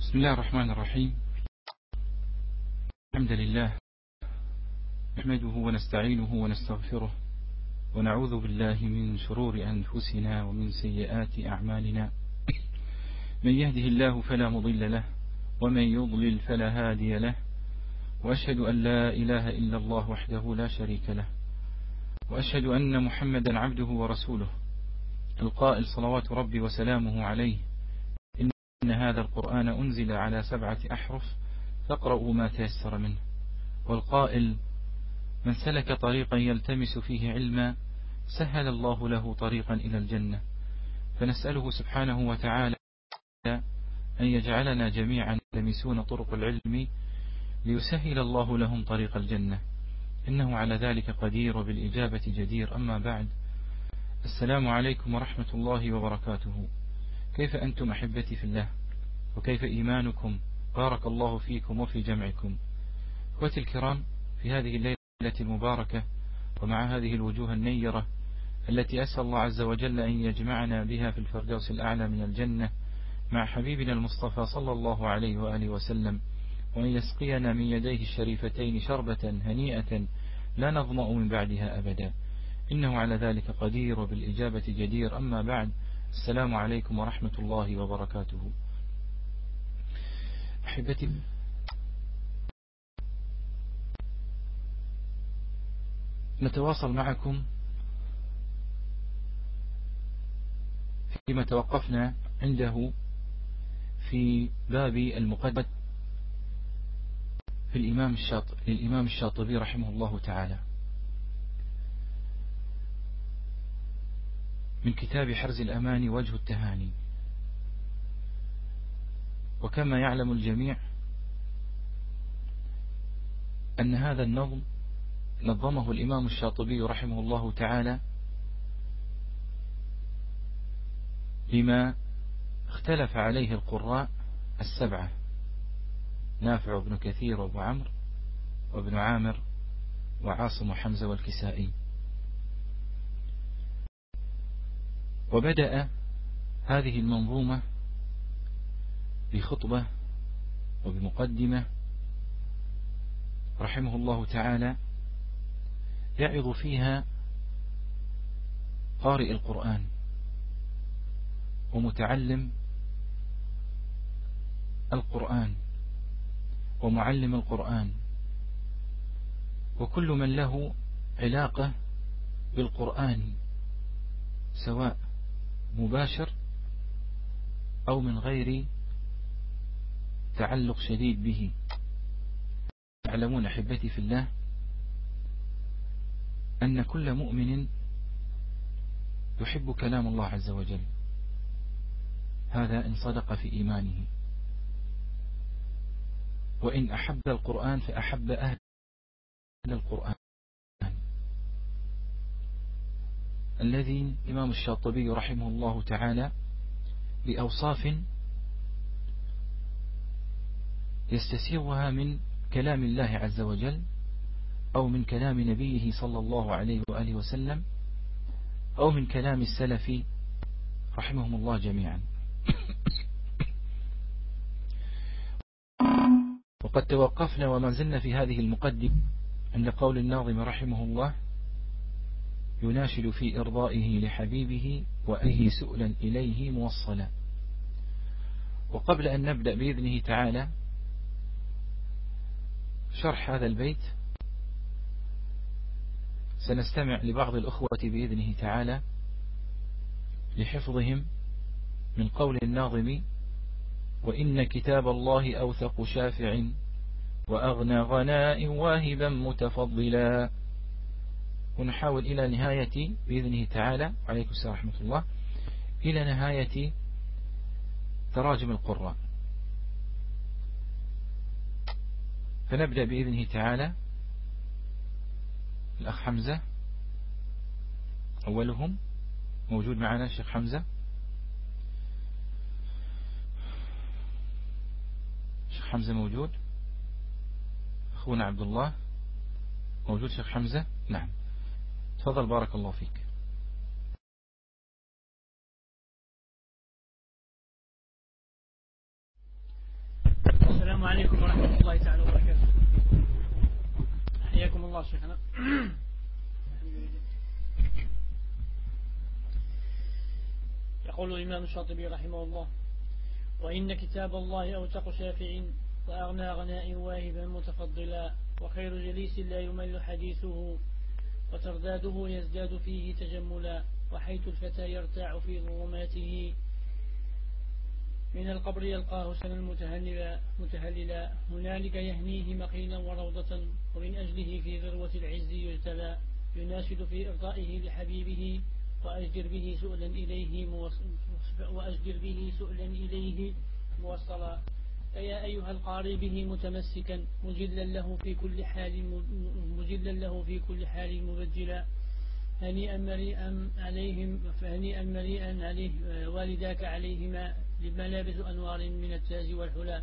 بسم الله الرحمن الرحيم. الحمد لله نحمده ونستعينه ونستغفره ونعوذ بالله من شرور أنفسنا ومن سيئات أعمالنا. من يهده الله فلا مضل له ومن يضلل فلا هادي له، وأشهد أن لا إله إلا الله وحده لا شريك له، وأشهد أن محمدا عبده ورسوله القائل صلوات ربي وسلامه عليه: إن هذا القرآن أنزل على 7 أحرف فاقرؤوا ما تيسر منه. والقائل: من سلك طريقا يلتمس فيه علما سهل الله له طريقا إلى الجنة. فنسأله سبحانه وتعالى أن يجعلنا جميعا يلتمسون طرق العلم ليسهل الله لهم طريق الجنة، إنه على ذلك قدير وبالإجابة جدير. أما بعد، السلام عليكم ورحمة الله وبركاته. كيف أنتم أحبتي في الله؟ وكيف إيمانكم؟ بارك الله فيكم وفي جمعكم. أخوتي الكرام، في هذه الليلة المباركة ومع هذه الوجوه النيرة التي أسأل الله عز وجل أن يجمعنا بها في الفردوس الأعلى من الجنة مع حبيبنا المصطفى صلى الله عليه وآله وسلم، وأن يسقينا من يديه الشريفتين شربة هنيئة لا نظمأ من بعدها أبدا، إنه على ذلك قدير وبالإجابة جدير. أما بعد، السلام عليكم ورحمة الله وبركاته. أحبتي، نتواصل معكم فيما توقفنا عنده في باب المقدمة في للإمام الشاطبي رحمه الله تعالى من كتاب حرز الأمان وجه التهاني. وكما يعلم الجميع أن هذا النظم نظمه الإمام الشاطبي رحمه الله تعالى لما اختلف عليه القراء 7: نافع وابن كثير وابو عمرو وابن عامر وعاصم وحمزة والكسائي. وبدأ هذه المنظومة بخطبة وبمقدمة رحمه الله تعالى يعظ فيها قارئ القرآن ومتعلم القرآن ومعلم القرآن وكل من له علاقة بالقرآن، سواء مباشر أو من غير تعلق شديد به. تعلمون أحبتي في الله أن كل مؤمن يحب كلام الله عز وجل، هذا إن صدق في إيمانه. وإن أحب القرآن فأحب أهل القرآن، الذي إمام الشاطبي رحمه الله تعالى بأوصاف يستسيغها من كلام الله عز وجل أو من كلام نبيه صلى الله عليه وآله وسلم أو من كلام السلف رحمهم الله جميعا. وقد توقفنا وما زلنا في هذه المقدمة عند قول الناظم رحمه الله: يناشد في إرضائه لحبيبه وأيه سؤلا إليه موصلا. وقبل أن نبدأ بإذنه تعالى شرح هذا البيت سنستمع لبعض الأخوة بإذنه تعالى لحفظهم من قول الناظم: وإن كتاب الله أوثق شافع وأغنى غناء واهبا متفضلا. ونحاول إلى نهاية بإذنه تعالى عليكم السلام ورحمة الله إلى نهاية تراجم القراء. فنبدأ بإذنه تعالى. الأخ حمزة أولهم موجود معنا. الشيخ حمزة، الشيخ حمزة موجود. أخونا عبد الله موجود. شيخ حمزة، نعم، تفضل بارك الله فيك. السلام عليكم ورحمة الله تعالى وبركاته. حياكم الله شيخنا. يقول الإمام الشاطبي رحمه الله: وإن كتاب الله أوثق شافع وأغنى غناء واهبا متفضلا، وخير جليس لا يمل حديثه وترداده يزداد فيه تجملا، وحيث الفتى يرتاع في ظلماته من القبر يلقاه سنا متهللا، هنالك يهنيه مقيلا وروضة، ومن أجله في ذروة العز يجتلى، يناشد في إرضائه لحبيبه وأجدر به سؤلا إليه موصلا. فيا أيها القاري به متمسكا مجلا له في كل حال مبجلا، هنيئا مريئا عليه والداك عليهما لملابس أنوار من التاج والحلا.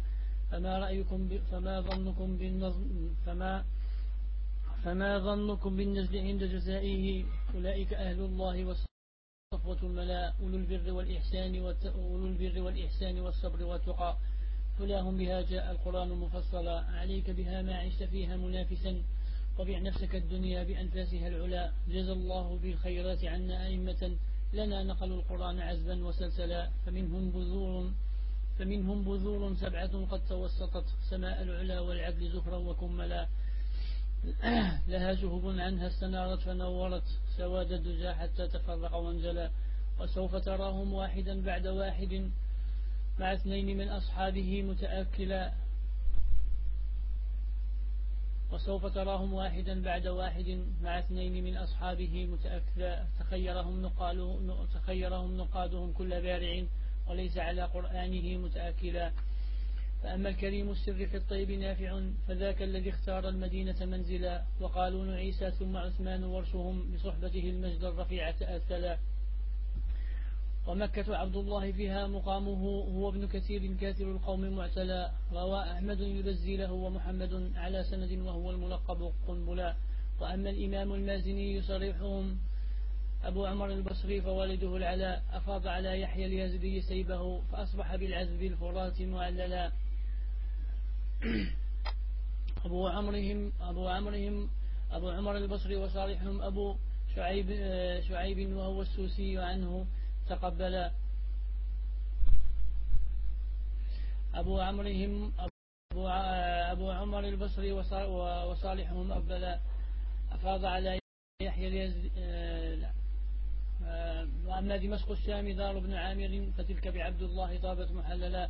فما ظنكم بالنزل عند جزائه، أولئك أهل الله والصفوة الملا، أولو البر والإحسان والصبر والتقى، حلاهم بها جاء القرآن مفصلا. عليك بها ما عشت فيها منافسا، وبع نفسك الدنيا بأنفاسها العلا. جزى الله بالخيرات عنا أئمة، لنا نقلوا القرآن عزبا وسلسلا. فمنهم بذور سبعة قد توسطت سماء العلا والعدل زهرا وكملا، لها شهب عنها استنارت فنورت سواد الدجى حتى تفرق وانجلى. وسوف تراهم واحدا بعد واحد مع اثنين من أصحابه متأكلا، تخيرهم نقادهم كل بارع، وليس على قرآنه متأكلا. فأما الكريم السر في الطيب نافع، فذاك الذي اختار المدينة منزلا، وقالون عيسى ثم عثمان ورشهم بصحبته المجد الرفيع تأثلا. ومكة عبد الله فيها مقامه، هو ابن كثير كاثر القوم معتلى، روى أحمد يبزي له ومحمد على سند وهو الملقب قنبلا. وأما الإمام المازني يصرحهم أبو عمر البصري فوالده العلاء، أفاض على يحيى اليزدي سيبه فأصبح بالعذب الفرات معللا. أبو عمر البصري وصالحهم أبو شعيب وهو السوسي عنه تقبلا. أبو عمر البصري وصالحهم أبلا، أفاض على يحيى اليزدي. وأما دمشق الشام دار بن عامر فتلك بعبد الله طابت محللا.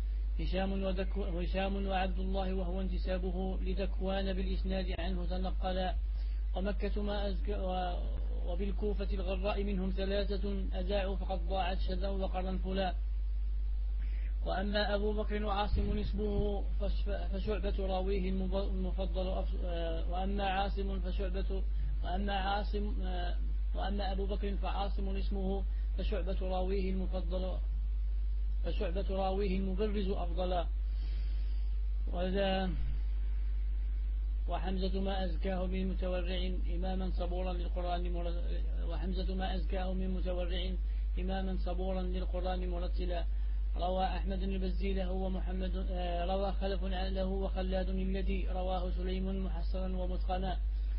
هشام وعبد الله وهو انتسابه لذكوان بالإسناد عنه تنقلا. ومكة ما أزكى وبالكوفة الغراء منهم ثلاثة أذاعوا فقد ضاعت شذا وقرنفلا. وأما أبو بكر وعاصم نسبه فشعبة راويه المفضل وأما أبو بكر فعاصم اسمه فشعبة راويه المبرز أفضلا. وحمزة ما أزكاه من متورع إماما صبورا للقرآن مرتلا. روى أحمد البزي له ومحمد، روى خلف له وخلاد الذي رواه سليم محصرا ومتقنا.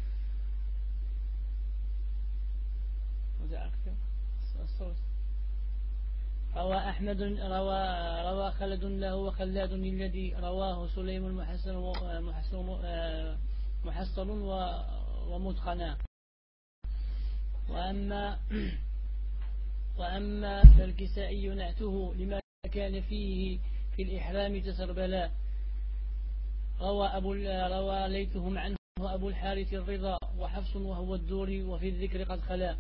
روى خلد له وخلاد الذي رواه سليم محصر ومتقنا. وأما فالكسائي نعته لما كان فيه في الإحرام تسربلا. روى ليثهم عنه أبو الحارث الرضا وحفص وهو الدوري وفي الذكر قد خلا.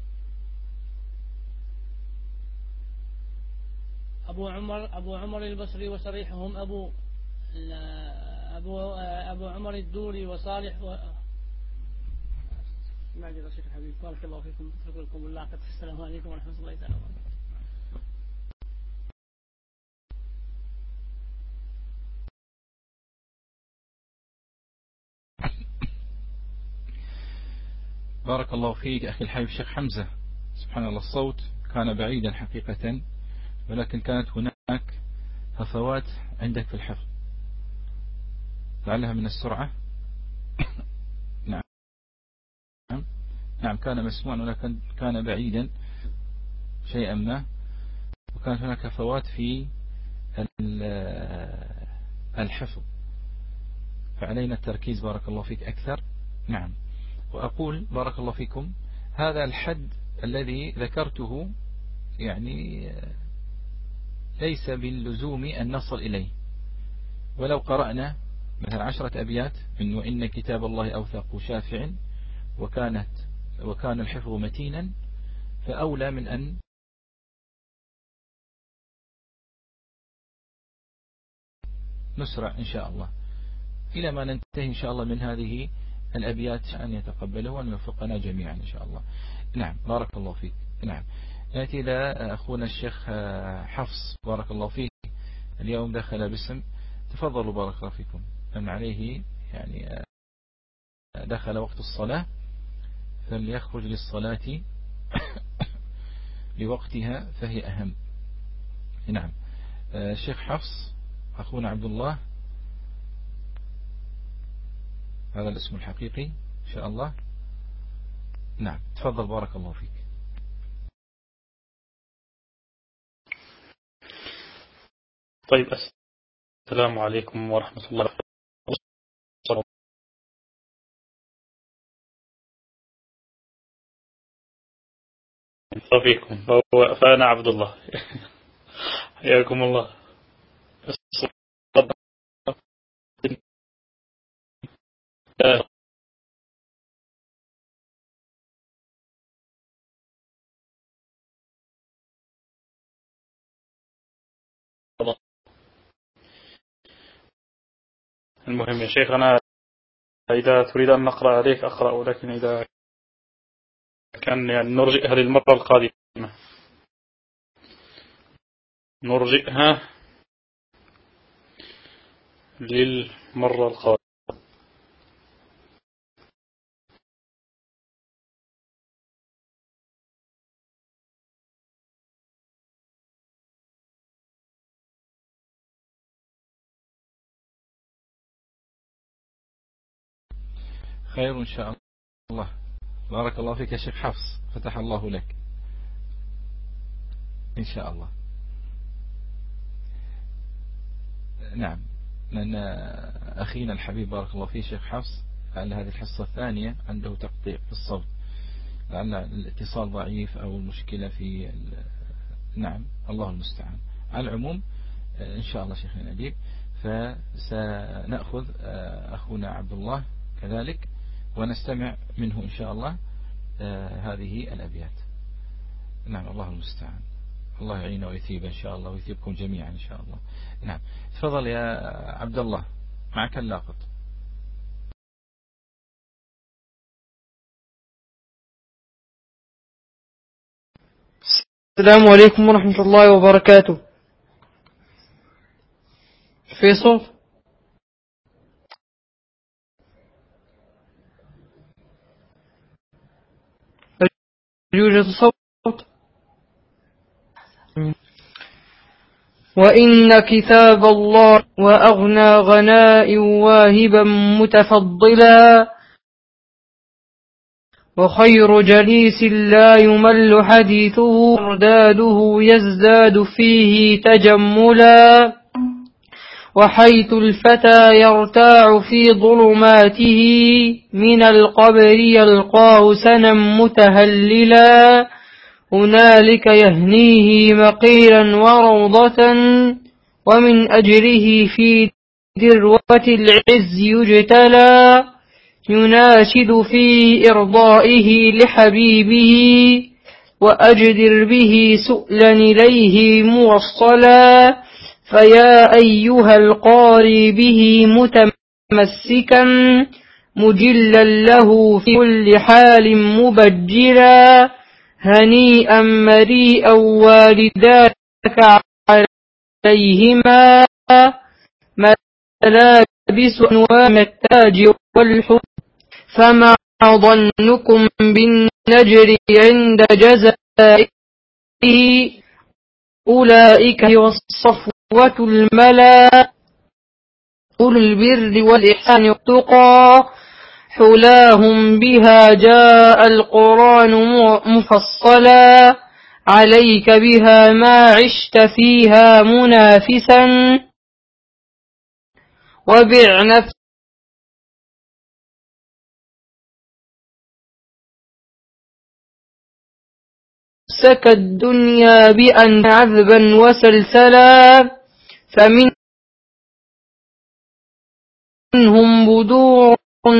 أبو عمر البصري وصريحهم أبو عمر الدوري وصالح معجزة شيخ الحبيب. بارك الله فيكم، لكم الله. السلام عليكم ورحمة الله تعالى وبركاته. بارك الله فيك أخي الحبيب الشيخ حمزة. سبحان الله، الصوت كان بعيدا حقيقة، ولكن كانت هناك هفوات عندك في الحفظ. لعلها من السرعة. نعم نعم، كان مسموعا ولكن كان بعيدا شيئا ما، وكان هناك فوات في الحفظ، فعلينا التركيز بارك الله فيك أكثر. نعم، وأقول بارك الله فيكم هذا الحد الذي ذكرته يعني ليس باللزوم أن نصل إليه، ولو قرأنا مثلا 10 أبيات من وإن كتاب الله أوثق شافع وكان الحفظ متينا، فأولى من أن نسرع إن شاء الله إلى ما ننتهي إن شاء الله من هذه الأبيات، أن يتقبله وأن يوفقنا جميعا إن شاء الله. نعم بارك الله فيك. نعم، نأتي إلى أخونا الشيخ حفص بارك الله فيك، اليوم دخل باسم، تفضلوا بارك الله فيكم، أن عليه يعني دخل وقت الصلاة فليخرج للصلاة لوقتها فهي أهم. نعم، الشيخ حفص أخونا عبد الله، هذا الاسم الحقيقي إن شاء الله. نعم تفضل بارك الله فيك. طيب، السلام عليكم ورحمة الله وبركاته. فيكم فأنا عبد الله. حياكم الله. المهم يا شيخ، أنا إذا تريد أن نقرأ عليك أقرأ، ولكن إذا كان يعني نرجئها للمرة القادمة نرجئها للمرة القادمة. خير إن شاء الله. بارك الله فيك يا شيخ حفص، فتح الله لك إن شاء الله. نعم، لأن أخينا الحبيب بارك الله فيه شيخ حفص على هذه الحصة الثانية عنده تقطيع في الصوت، لعل الاتصال ضعيف أو المشكلة في نعم الله المستعان. على العموم إن شاء الله شيخنا نجيب، فسنأخذ أخونا عبد الله كذلك ونستمع منه إن شاء الله هذه الأبيات. نعم الله المستعان، الله يعينه ويثيب إن شاء الله ويثيبكم جميعا إن شاء الله. نعم تفضل يا عبد الله، معك اللاقط. السلام عليكم ورحمة الله وبركاته. في صوت؟ يوجد صوت؟ وإن كتاب الله وأغنى غناء واهبا متفضلا، وخير جليس لا يمل حديثه إرداده يزداد فيه تجملا، وحيث الفتى يرتاع في ظلماته من القبر يلقاه سنا متهللا، هنالك يهنيه مقيلا وروضة، ومن أجره في ذروة العز يجتلى، يناشد في إرضائه لحبيبه، وأجدر به سؤلا إليه موصلا، فيا أيها القاري به متمسكا مجلا له في كل حال مبجلا، هنيئا مريئا والداك عليهما ملابس أنوام التاج والحب، فما ظنكم بالنجر عند جزائه، أولئك والصفوة الملا، أولو البر والإحسان والتقى حلاهم بها جاء القرآن مفصلا عليك بها ما عشت فيها منافسا وبع نفسك الدنيا بأن عذبا وسلسلا فمنهم بدور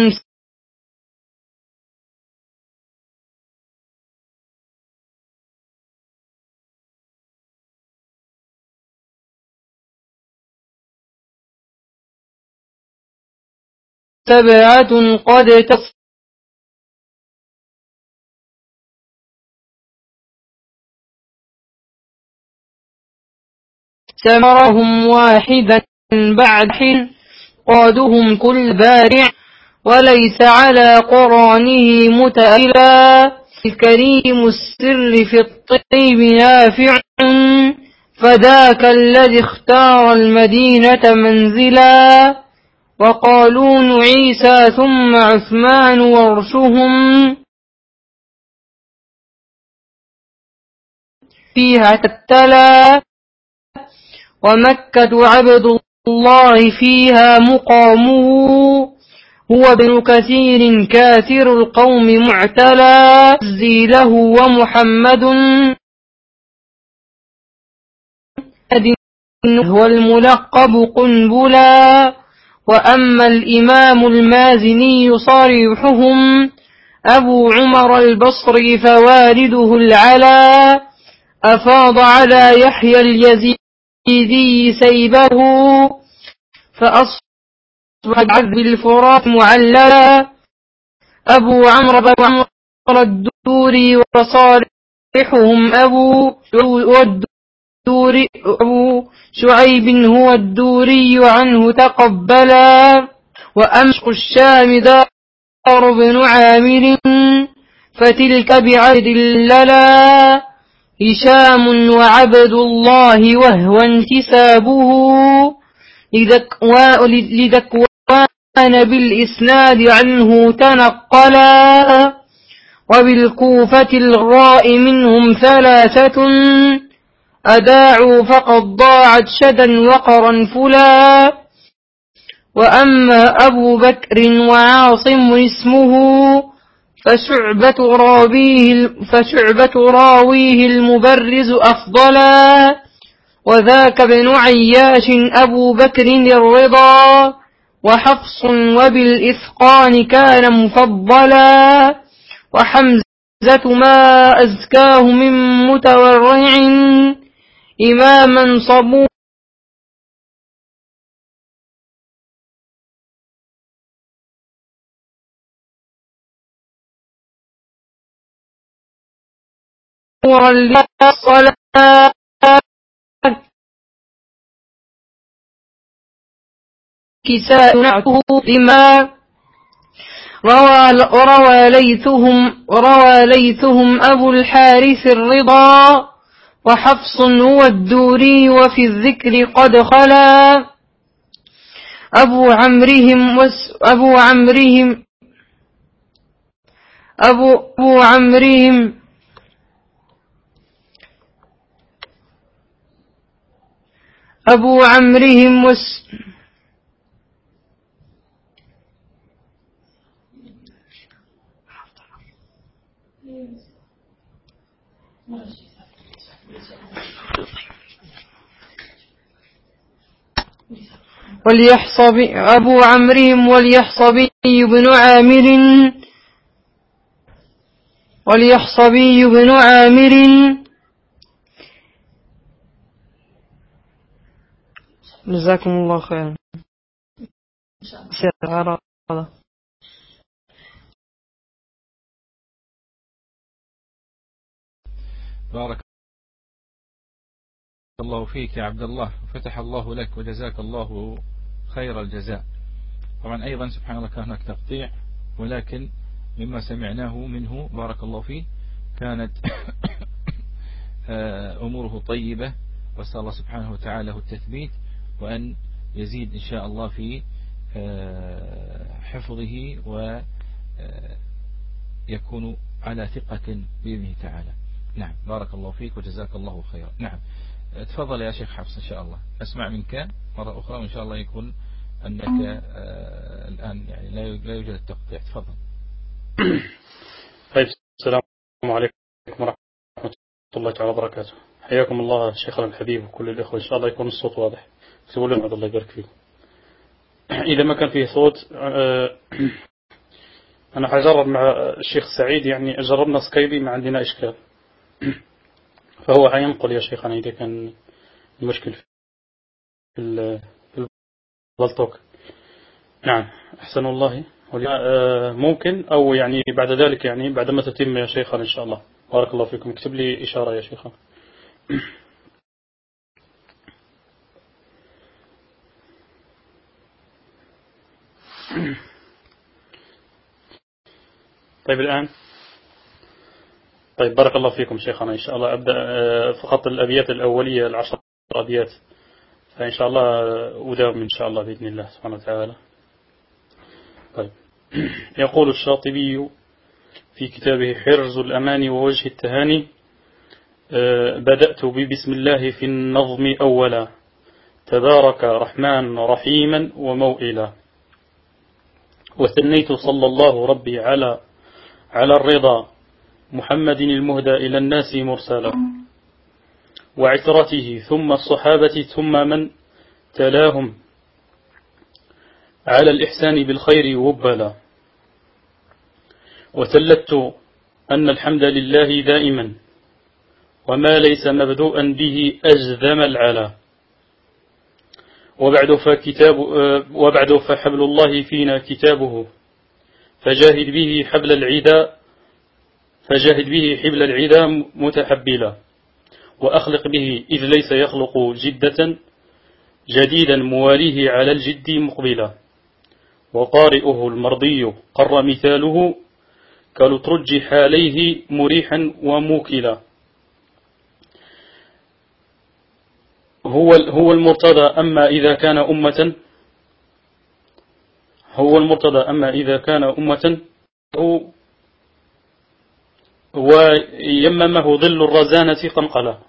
سبعة قد سمرهم واحدا بعد حين قادهم كل بارع وليس على قرانه متألا الكريم السر في الطيب نافع فذاك الذي اختار المدينة منزلا وقالون عيسى ثم عثمان ورشهم فيها تتلا ومكة عبد الله فيها مقامه هو ابن كثير كاثر القوم معتلى زيله ومحمد هو الملقب قنبلا وأما الإمام المازني صريحهم أبو عمر البصري فوالده العلا أفاض على يحيى اليزيدي سيبه فأصبح عذب الفرات معللا أبو عمرو الدوري وصالحهم أبو شعيب هو الدوري عنه تقبلا وأمشق الشام دار بن عامر فتلك بعبد للا هشام وعبد الله وهو انتسابه لذكوان بالإسناد عنه تنقلا وبالكوفة الغراء منهم ثلاثة أداعوا فقد ضاعت شدا وقرنفلا وأما أبو بكر وعاصم اسمه فشعبة راويه المبرز أفضلا وذاك ابن عياش أبو بكر الرضا وحفص وبالإثقان كان مفضلا وحمزة ما أزكاه من متورع إماما صبورا للصلاة كساء نعته لما روى ليثهم أبو الحارث الرضا وحفص هو الدوري وفي الذكر قد خلا أبو عمرهم أبو عمرهم واليحصبي بن عامر جزاكم الله خيرا. بارك الله فيك يا عبد الله فتح الله لك وجزاك الله خير الجزاء. طبعا أيضا سبحان الله كان هناك تقطيع ولكن مما سمعناه منه بارك الله فيه كانت أموره طيبة وأسأل الله سبحانه وتعالى التثبيت وأن يزيد إن شاء الله في حفظه ويكون على ثقة بإذنه تعالى. نعم، بارك الله فيك وجزاك الله خيرا. نعم، تفضل يا شيخ حفص، إن شاء الله أسمع منك مرة أخرى، وإن شاء الله يكون أنك الآن يعني لا يوجد التقطيع. تفضل. طيب، السلام عليكم ورحمة الله تعالى وبركاته. حياكم الله شيخنا الحبيب وكل الإخوة. إن شاء الله يكون الصوت واضح. اكتبوا لنا الله يبارك فيكم. إذا ما كان فيه صوت، أنا حجرب مع الشيخ سعيد، يعني جربنا سكايبي ما عندنا إشكال، فهو حينقل يا شيخنا إذا كان المشكل في البلطوك. نعم، أحسن الله. ممكن أو يعني بعد ذلك، يعني بعدما تتم يا شيخنا إن شاء الله. بارك الله فيكم. اكتب لي إشارة يا شيخنا. طيب الآن. طيب، بارك الله فيكم شيخنا. إن شاء الله أبدأ فقط الأبيات الأولية 10 أبيات، فإن شاء الله أداوم إن شاء الله بإذن الله سبحانه وتعالى. طيب. يقول الشاطبي في كتابه حرز الأمان ووجه التهاني: بدأت ببسم الله في النظم أولا، تبارك رحمن رحيما وموئلا، وثنيت صلى الله ربي على الرضا، محمد المهدى إلى الناس مرسلا، وعترته ثم الصحابة ثم من تلاهم على الإحسان بالخير وبلا، وثلثت أن الحمد لله دائما، وما ليس مبدوءا به أجذم العلا، وبعد فحبل الله فينا كتابه، فجاهد به حبل العدا متحبلا، وأخلق به إذ ليس يخلق جدة، جديدا مواليه على الجد مقبلا، وقارئه المرضي قر مثاله، كالترج حاليه مريحا وموكلا، هو المرتضى أما إذا كان أمة ويممه ظل الرزانة قنقلا،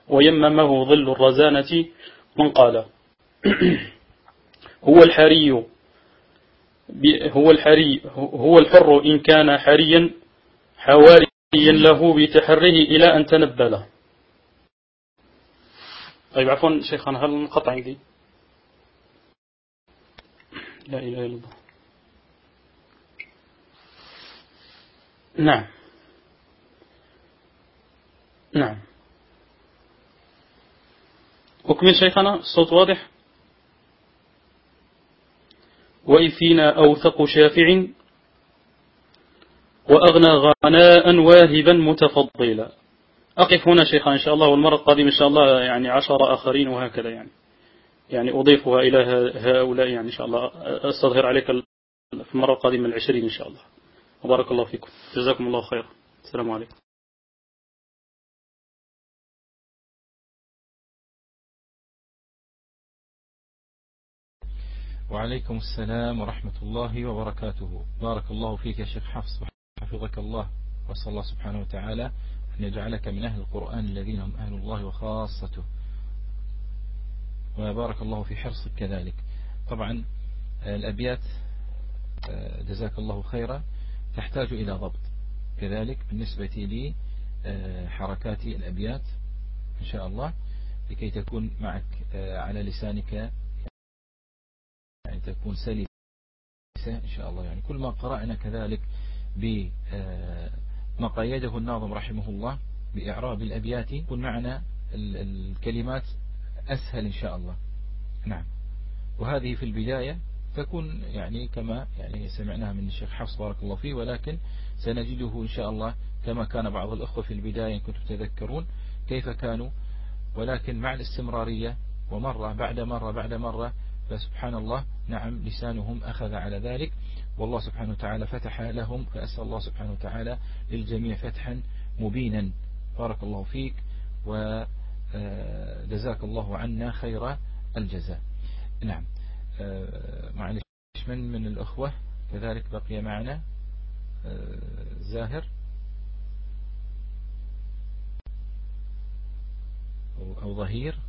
هو الحر إن كان حريا، حواريا له بتحريه إلى أن تنبلا. طيب، عفوا شيخنا، هل انقطع عندي؟ لا إله إلا الله. نعم. أكمل شيخنا، الصوت واضح. وإذ فينا أوثق شافع، وأغنى غناء واهبا متفضلا. أقف هنا شيخنا إن شاء الله، والمرة القادمة إن شاء الله يعني 10 آخرين وهكذا، يعني أضيفها إلى هؤلاء، يعني إن شاء الله أستظهر عليك في المرة القادمة 20 إن شاء الله. وبارك الله فيكم، جزاكم الله خير. السلام عليكم. وعليكم السلام ورحمة الله وبركاته. بارك الله فيك يا شيخ حفص، وحفظك الله، وصلى الله سبحانه وتعالى أن يجعلك من أهل القرآن الذين هم أهل الله وخاصته، وبارك الله في حرصك كذلك. طبعا الأبيات جزاك الله خيرا تحتاج إلى ضبط كذلك بالنسبة لي، حركات الأبيات إن شاء الله لكي تكون معك على لسانك، يعني تكون سلسة إن شاء الله. يعني كل ما قرأنا كذلك بما قيده الناظم رحمه الله بإعراب الأبيات يكون معنا الكلمات أسهل إن شاء الله. نعم، وهذه في البداية تكون يعني كما يعني سمعناها من الشيخ حفص بارك الله فيه، ولكن سنجده إن شاء الله كما كان بعض الأخوة في البداية إن كنتم تذكرون كيف كانوا، ولكن مع الاستمرارية ومرة بعد مرة بعد مرة، فسبحان الله نعم لسانهم أخذ على ذلك، والله سبحانه وتعالى فتح لهم، فأسأل الله سبحانه وتعالى للجميع فتحا مبينا. بارك الله فيك وجزاك الله عنا خير الجزاء. نعم، معلش من الأخوة كذلك بقي معنا؟ زاهر أو ظهير؟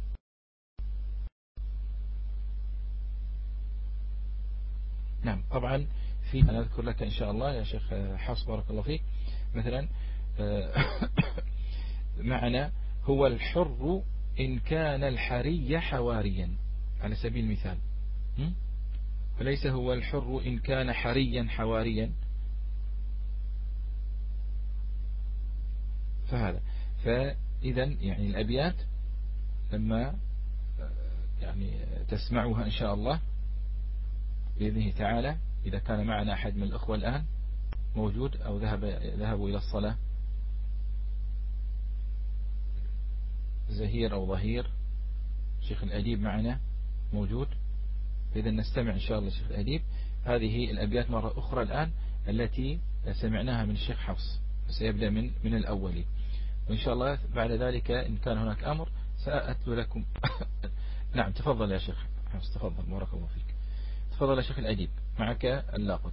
نعم. طبعا أنا أذكر لك إن شاء الله يا شيخ حفص بارك الله فيك. مثلا معنا هو الحر إن كان الحري حواريا على سبيل المثال، وليس هو الحر إن كان حريا حواريا. فهذا فإذا يعني الأبيات لما يعني تسمعها إن شاء الله بإذنه تعالى، إذا كان معنا أحد من الأخوة الآن موجود أو ذهبوا إلى الصلاة، زهير أو ظهير، شيخ الأديب معنا موجود، إذا نستمع إن شاء الله شيخ الأديب هذه الأبيات مرة أخرى الآن التي سمعناها من الشيخ حفص، سيبدأ من الأول، وإن شاء الله بعد ذلك إن كان هناك أمر سأتلو لكم. نعم تفضل يا شيخ حفص، تفضل بارك الله فيك. تفضل يا شيخ الأديب معك اللاقط.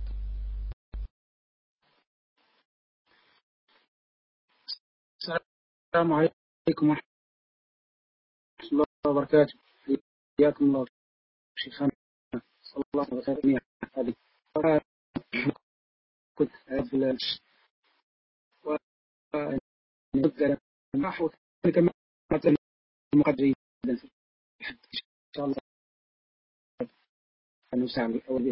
السلام عليكم ورحمة الله وبركاته. حياكم الله شيخنا، صلى الله عليه وسلم. كنت في كما المقدرين إن شاء الله نساعد أول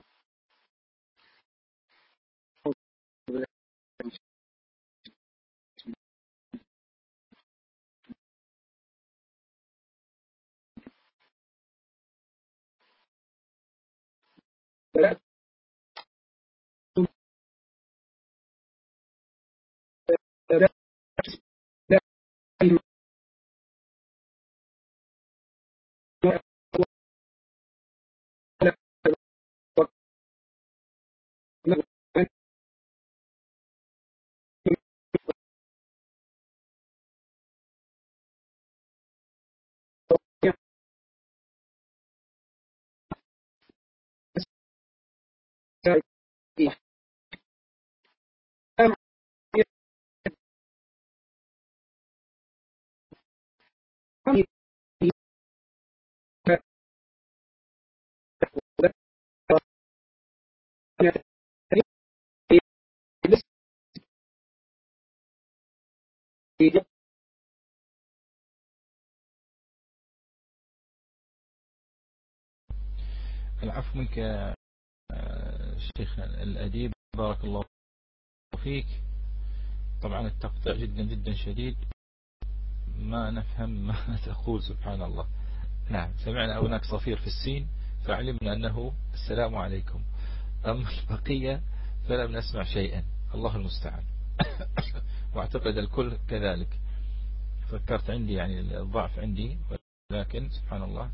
العفو منك شيخ الأديب بارك الله فيك. طبعا التقطيع جدا جدا شديد، ما نفهم ما تقول سبحان الله. نعم سمعنا هناك صفير في السين فعلمنا أنه السلام عليكم، أما البقية فلم نسمع شيئا، الله المستعان. واعتقد الكل كذلك، فكرت عندي يعني الضعف عندي، ولكن سبحان الله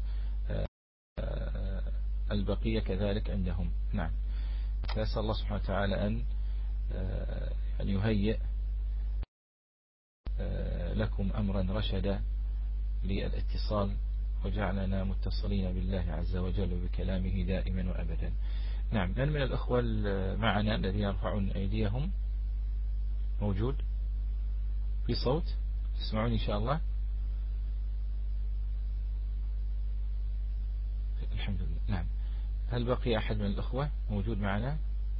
البقية كذلك عندهم. نعم فأسأل الله سبحانه وتعالى أن يهيئ لكم أمرا رشدا للاتصال، وجعلنا متصلين بالله عز وجل وبكلامه دائما وأبدا. نعم من الأخوة معنا الذي يرفعون أيديهم موجود في صوت تسمعون إن شاء الله؟ الحمد لله. نعم هل بقي أحد من الأخوة موجود معنا؟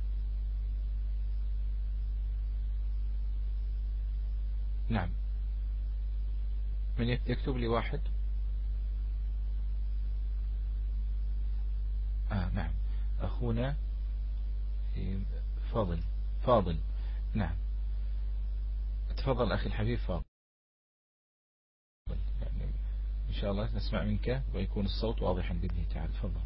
نعم من يكتب لي واحد؟ نعم أخونا فاضل. نعم تفضل أخي الحبيب فاضل، يعني إن شاء الله نسمع منك ويكون الصوت واضحا بإذنه تعالى. تفضل.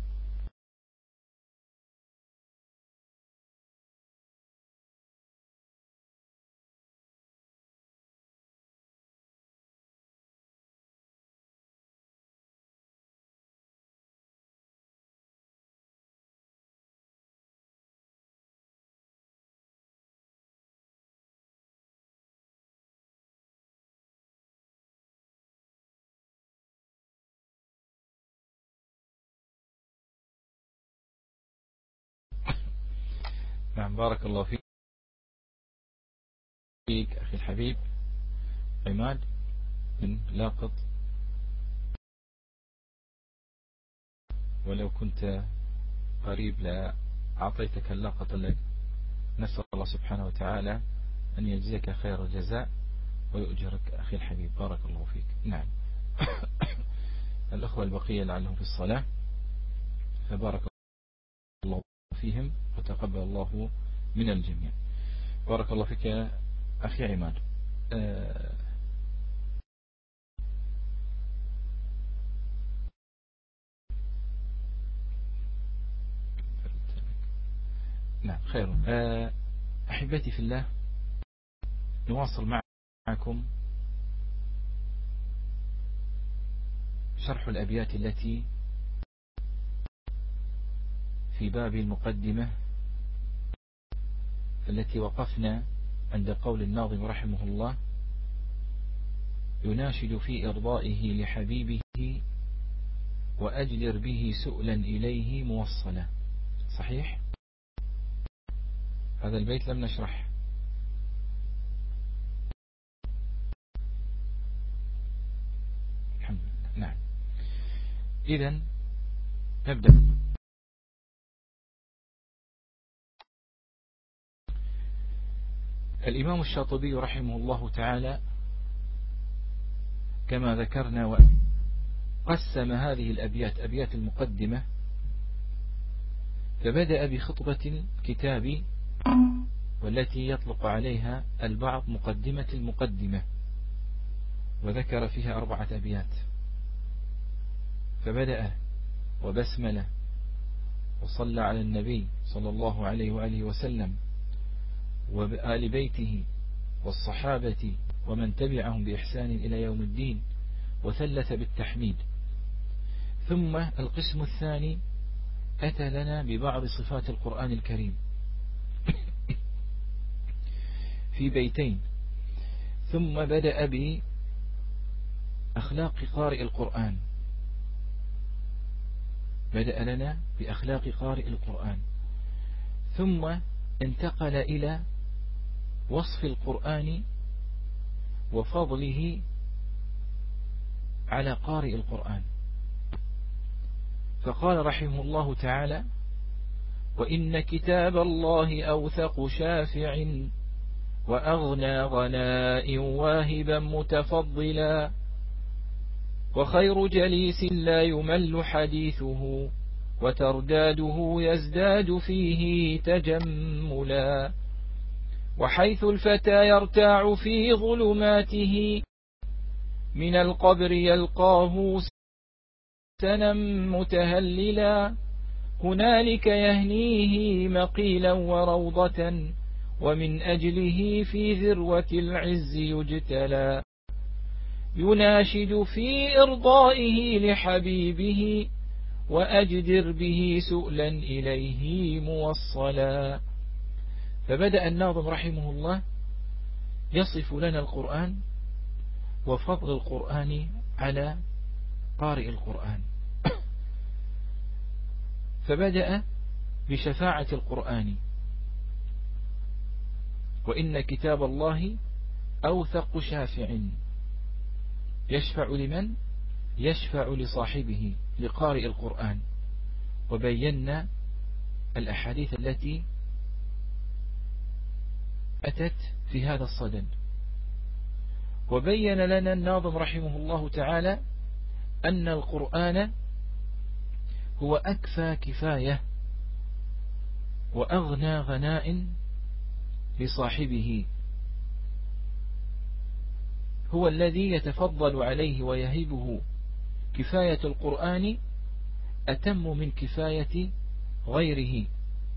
نعم بارك الله فيك أخي الحبيب عماد من لاقط. ولو كنت قريب لأعطيتك اللاقط الذي نسأل الله سبحانه وتعالى أن يجزيك خير الجزاء ويؤجرك أخي الحبيب بارك الله فيك. نعم الأخوة البقية لعلهم في الصلاة فبارك الله فيهم وتقبل الله من الجميع. بارك الله فيك يا أخي عماد. نعم خير. أحبتي في الله نواصل معكم شرح الأبيات التي في باب المقدمة التي وقفنا عند قول الناظم رحمه الله يناشد في إرضائه لحبيبه وأجدر به سؤلا إليه موصلا. صحيح هذا البيت لم نشرح. الحمد لله. نعم إذن نبدأ. الإمام الشاطبي رحمه الله تعالى كما ذكرنا وقسم هذه الأبيات أبيات المقدمة فبدأ بخطبة الكتاب والتي يطلق عليها البعض مقدمة المقدمة وذكر فيها 4 أبيات فبدأ وبسملة وصلى على النبي صلى الله عليه وآله وسلم وآل بيته والصحابة ومن تبعهم بإحسان إلى يوم الدين وثلث بالتحميد. ثم القسم الثاني أتى لنا ببعض صفات القرآن الكريم في بيتين. ثم بدأ بأخلاق قارئ القرآن بدأ لنا بأخلاق قارئ القرآن ثم انتقل إلى وصف القرآن وفضله على قارئ القرآن فقال رحمه الله تعالى وإن كتاب الله أوثق شافع وأغنى غناء واهبا متفضلا وخير جليس لا يمل حديثه وترداده يزداد فيه تجملا وحيث الفتى يرتاع في ظلماته من القبر يلقاه سنا متهللا هنالك يهنيه مقيلا وروضة ومن أجله في ذروة العز يجتلى يناشد في إرضائه لحبيبه وأجدر به سؤلا إليه موصلا. فبدأ الناظم رحمه الله يصف لنا القرآن وفضل القرآن على قارئ القرآن فبدأ بشفاعة القرآن وإن كتاب الله أوثق شافع يشفع لمن؟ يشفع لصاحبه لقارئ القرآن وبينا الأحاديث التي أتت في هذا الصدد وبين لنا الناظم رحمه الله تعالى أن القرآن هو أكفى كفاية وأغنى غناء لصاحبه هو الذي يتفضل عليه ويهبه كفاية القرآن أتم من كفاية غيره.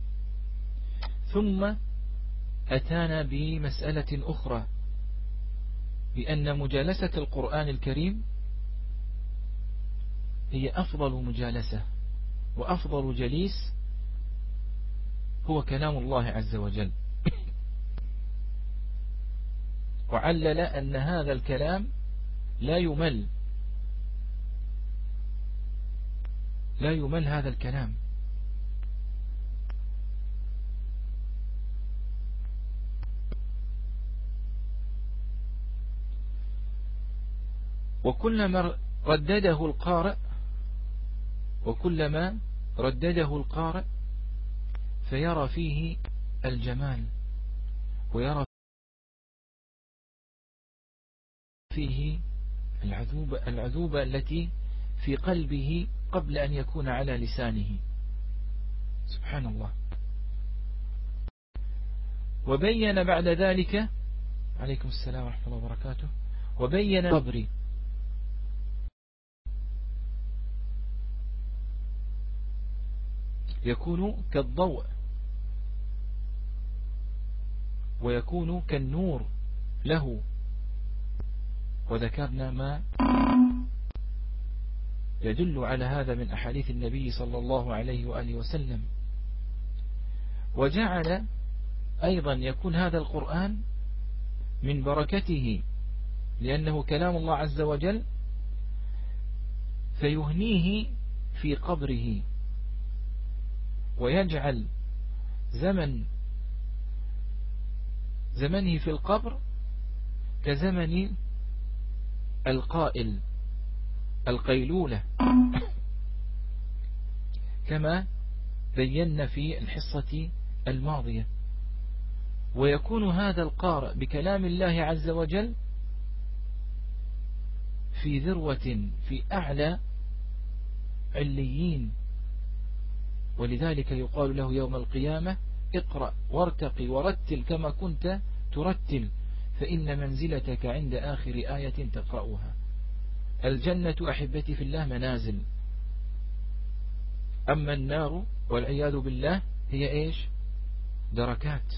ثم أتانا بمسألة أخرى بأن مجالسة القرآن الكريم هي أفضل مجالسة وأفضل جليس هو كلام الله عز وجل وعلل أن هذا الكلام لا يمل هذا الكلام وكلما ردده القارئ فيرى فيه الجمال، ويرى فيه العذوبة التي في قلبه قبل أن يكون على لسانه. سبحان الله. وبين بعد ذلك، عليكم السلام ورحمة الله وبركاته، وبين الصبر يكون كالضوء ويكون كالنور له، وذكرنا ما يدل على هذا من أحاديث النبي صلى الله عليه وآله وسلم. وجعل أيضا يكون هذا القرآن من بركته لأنه كلام الله عز وجل، فيهنيه في قبره، ويجعل زمنه في القبر كزمن القيلولة كما بينا في الحصة الماضية. ويكون هذا القارئ بكلام الله عز وجل في ذروة، في أعلى عليين، ولذلك يقال له يوم القيامة: اقرأ وارتقي ورتل كما كنت ترتل، فإن منزلتك عند آخر آية تقرأها. الجنة أحبتي في الله منازل، أما النار والعياذ بالله هي إيش؟ دركات.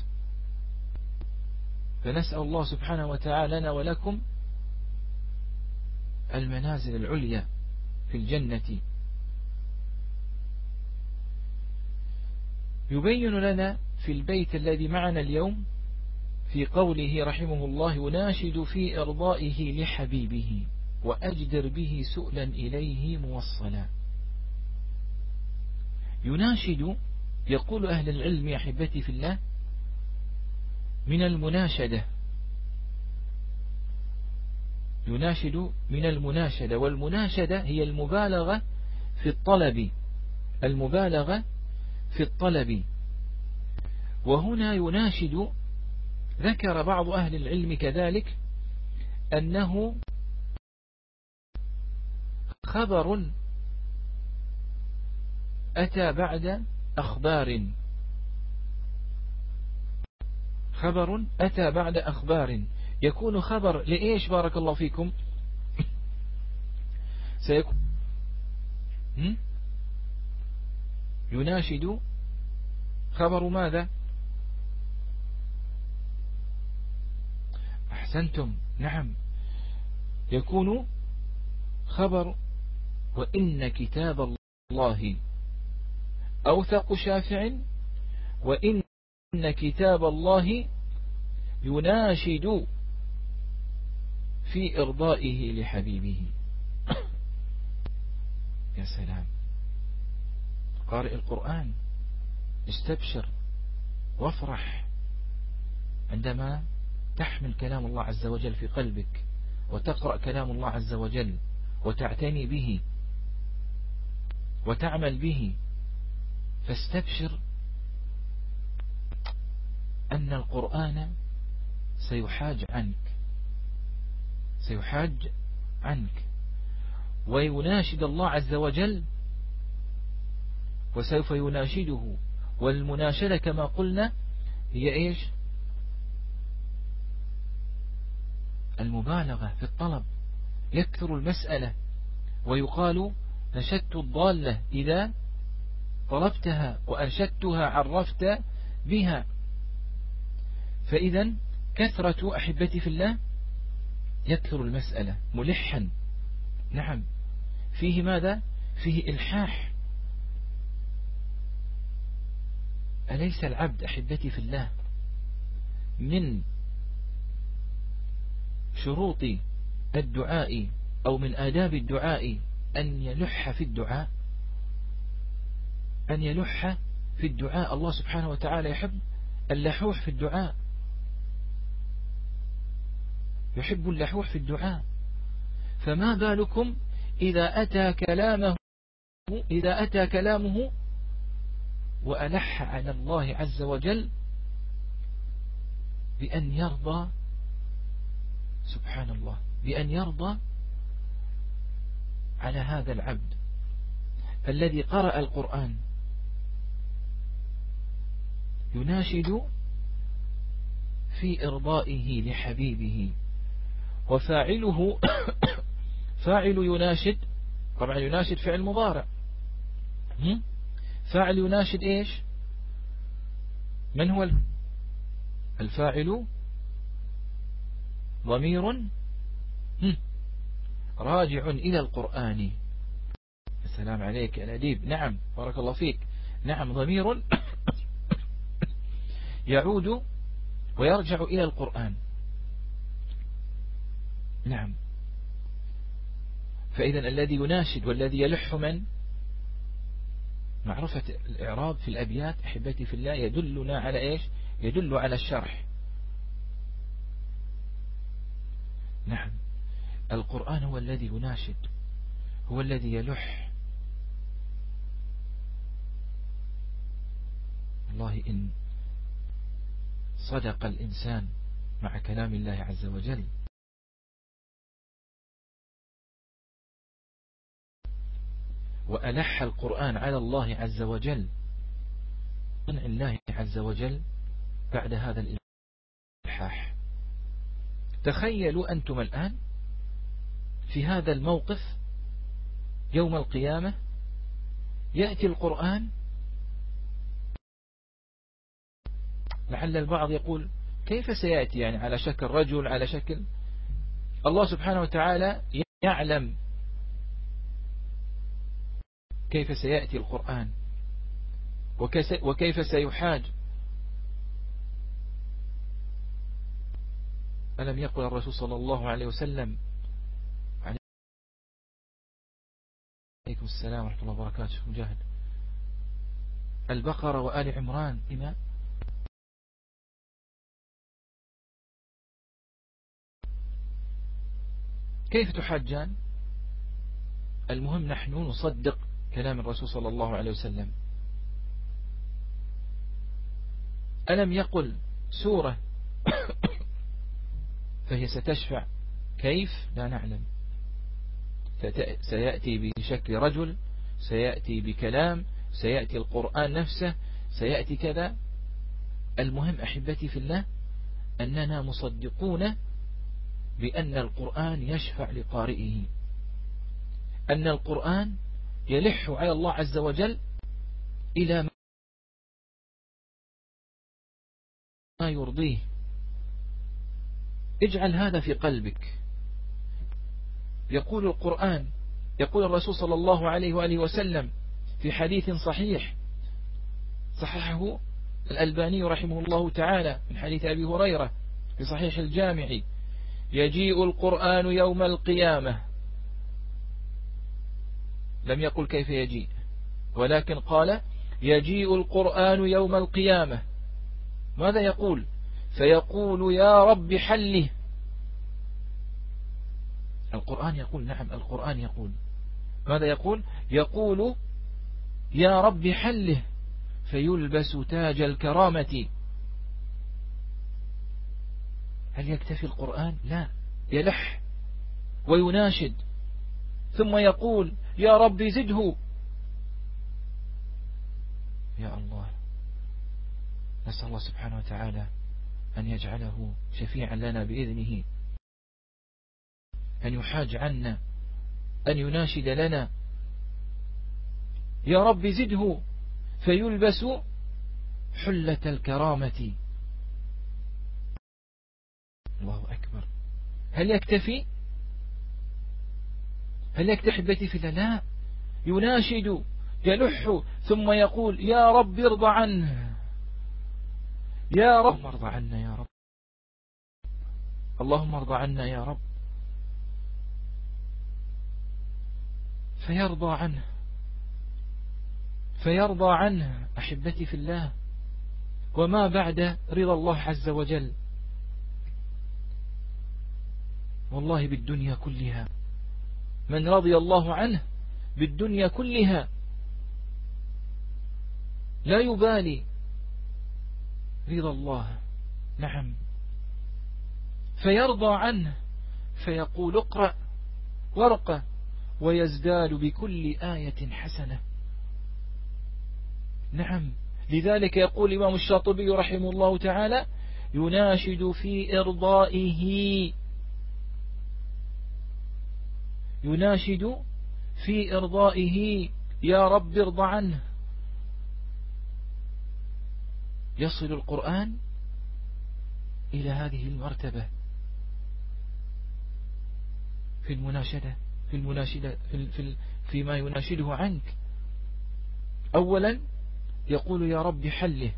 فنسأل الله سبحانه وتعالى لنا ولكم المنازل العليا في الجنة. يبين لنا في البيت الذي معنا اليوم في قوله رحمه الله: يناشد في إرضائه لحبيبه وأجدر به سؤلا إليه موصلا. يناشد، يقول أهل العلم يا أحبتي في الله، من المناشدة، يناشد من المناشدة، والمناشدة هي المبالغة في الطلب، المبالغة في الطلب. وهنا يناشد، ذكر بعض أهل العلم كذلك أنه خبر أتى بعد أخبار، خبر أتى بعد أخبار. يكون خبر لإيش بارك الله فيكم؟ سيكون يناشد خبر ماذا؟ أحسنتم، نعم، يكون خبر: وإن كتاب الله أوثق شافع، وإن كتاب الله يناشد في إرضائه لحبيبه. يا سلام. قارئ القرآن استبشر وافرح عندما تحمل كلام الله عز وجل في قلبك، وتقرأ كلام الله عز وجل، وتعتني به، وتعمل به، فاستبشر أن القرآن سيحاج عنك، ويناشد الله عز وجل، وسوف يناشده. والمناشدة كما قلنا هي إيش؟ المبالغة في الطلب، يكثر المسألة، ويقال: نشدت الضالة إذا طلبتها، وأنشدتها عرفت بها. فإذا كثرة أحبتي في الله يكثر المسألة ملحا، نعم، فيه ماذا؟ فيه إلحاح. أليس العبد أحبتي في الله من شروط الدعاء أو من آداب الدعاء أن يلح في الدعاء؟ أن يلح في الدعاء. الله سبحانه وتعالى يحب اللحوح في الدعاء، يحب اللحوح في الدعاء. فما بالكم إذا أتى كلامه وألح على الله عز وجل بأن يرضى، سبحان الله، بأن يرضى على هذا العبد الذي قرأ القرآن يناشد في إرضائه لحبيبه. وفاعله فاعل يناشد، طبعا يناشد فعل مضارع، فاعل يناشد إيش؟ من هو الفاعل؟ ضمير راجع إلى القرآن. السلام عليك يا الأديب. نعم بارك الله فيك. نعم ضمير يعود ويرجع إلى القرآن. نعم. فإذا الذي يناشد والذي يلح من معرفة الإعراب في الأبيات أحبتي في الله يدلنا على إيش؟ يدل على الشرح. نعم القرآن هو الذي يناشد، هو الذي يلح. والله إن صدق الإنسان مع كلام الله عز وجل وألح القرآن على الله عز وجل صنع الله عز وجل بعد هذا الإلحاح. تخيلوا أنتم الآن في هذا الموقف يوم القيامة يأتي القرآن، لعل البعض يقول كيف سيأتي؟ يعني على شكل رجل، على شكل الله سبحانه وتعالى يعلم كيف سيأتي القرآن وكيف سيحاج. ألم يقل الرسول صلى الله عليه وسلم عليكم السلام ورحمة الله وبركاته مجاهد البقرة وآل عمران إمام كيف تحاجان؟ المهم نحن نصدق كلام الرسول صلى الله عليه وسلم. ألم يقل سورة فهي ستشفع؟ كيف؟ لا نعلم. سيأتي بشكل رجل، سيأتي بكلام، سيأتي القرآن نفسه، سيأتي كذا. المهم أحبتي في الله أننا مصدقون بأن القرآن يشفع لقارئه، أن القرآن يلح على الله عز وجل إلى ما يرضيه. اجعل هذا في قلبك. يقول القرآن، يقول الرسول صلى الله عليه وآله وسلم في حديث صحيح صححه الألباني رحمه الله تعالى من حديث أبي هريرة في صحيح الجامع: يجيء القرآن يوم القيامة. لم يقل كيف يجيء، ولكن قال يجيء القرآن يوم القيامة. ماذا يقول؟ فيقول يا رب حله. القرآن يقول، نعم القرآن يقول. ماذا يقول؟ يقول يا رب حله فيلبس تاج الكرامة. هل يكتفي القرآن؟ لا، يلح ويناشد ثم يقول يا رب زده. يا الله، نسأل الله سبحانه وتعالى أن يجعله شفيعا لنا بإذنه، أن يحاج عنا، أن يناشد لنا يا رب زده فيلبس حلة الكرامة. الله أكبر. هل يكتفي؟ هل يكتفي بيتي في الله؟ لا، يناشد يلح ثم يقول يا رب ارضى عنه، يا رب ارضى عنا يا رب، اللهم ارضى عنا يا رب. فيرضى عنه، فيرضى عنه أحبتي في الله. وما بعد رضا الله عز وجل والله بالدنيا كلها من رضي الله عنه بالدنيا كلها لا يبالي رضا الله. نعم، فيرضى عنه فيقول اقرأ وارقى ويزداد بكل آية حسنة. نعم، لذلك يقول الإمام الشاطبي رحمه الله تعالى يناشد في إرضائه، يناشد في إرضائه يا رب ارض عنه. يصل القرآن إلى هذه المرتبة في المناشدة فيما يناشده عنك. أولا يقول يا رب حله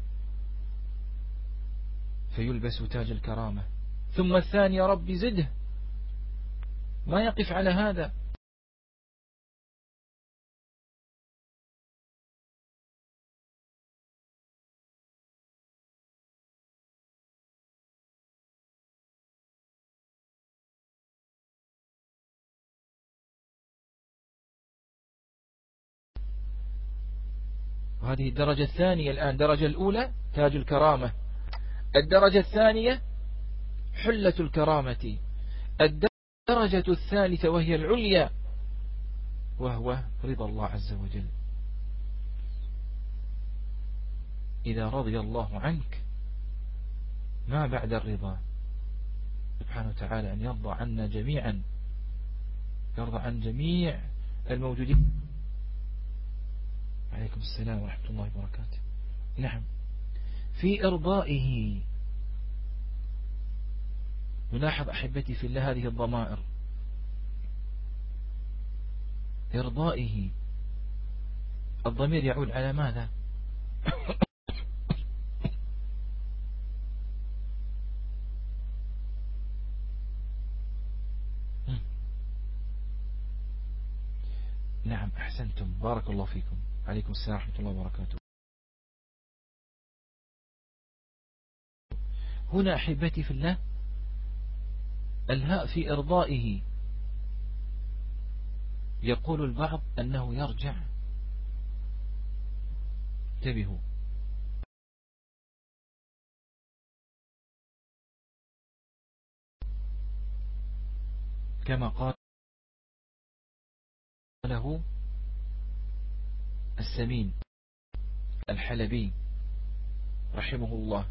فيلبس تاج الكرامة، ثم الثاني يا رب زده، ما يقف على هذا، وهذه الدرجة الثانية. الآن الدرجة الأولى تاج الكرامة، الدرجة الثانية حلة الكرامة، الدرجة الثالثة وهي العليا وهو رضا الله عز وجل. إذا رضي الله عنك ما بعد الرضا سبحانه وتعالى أن يرضى عنا جميعا، يرضى عن جميع الموجودين. عليكم السلام ورحمة الله وبركاته. نعم، في إرضائه نلاحظ أحبتي في الله هذه الضمائر، إرضائه الضمير يعود على ماذا؟ نعم أحسنتم، بارك الله فيكم. عليكم السلام ورحمة الله وبركاته. هنا أحبتي في الله الهاء في إرضائه، يقول البعض أنه يرجع، انتبهوا، كما قال له السمين الحلبي رحمه الله،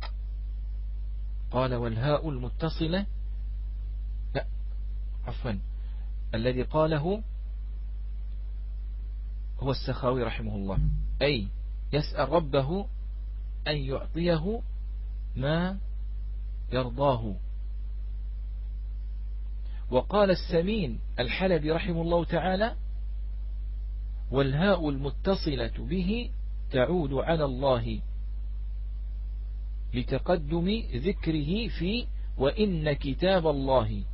قال والهاء المتصلة، لا عفوا، الذي قاله هو السخاوي رحمه الله، أي يسأل ربه أن يعطيه ما يرضاه. وقال السمين الحلبي رحمه الله تعالى والهاء المتصلة به تعود على الله لتقدم ذكره في وإن كتاب الله.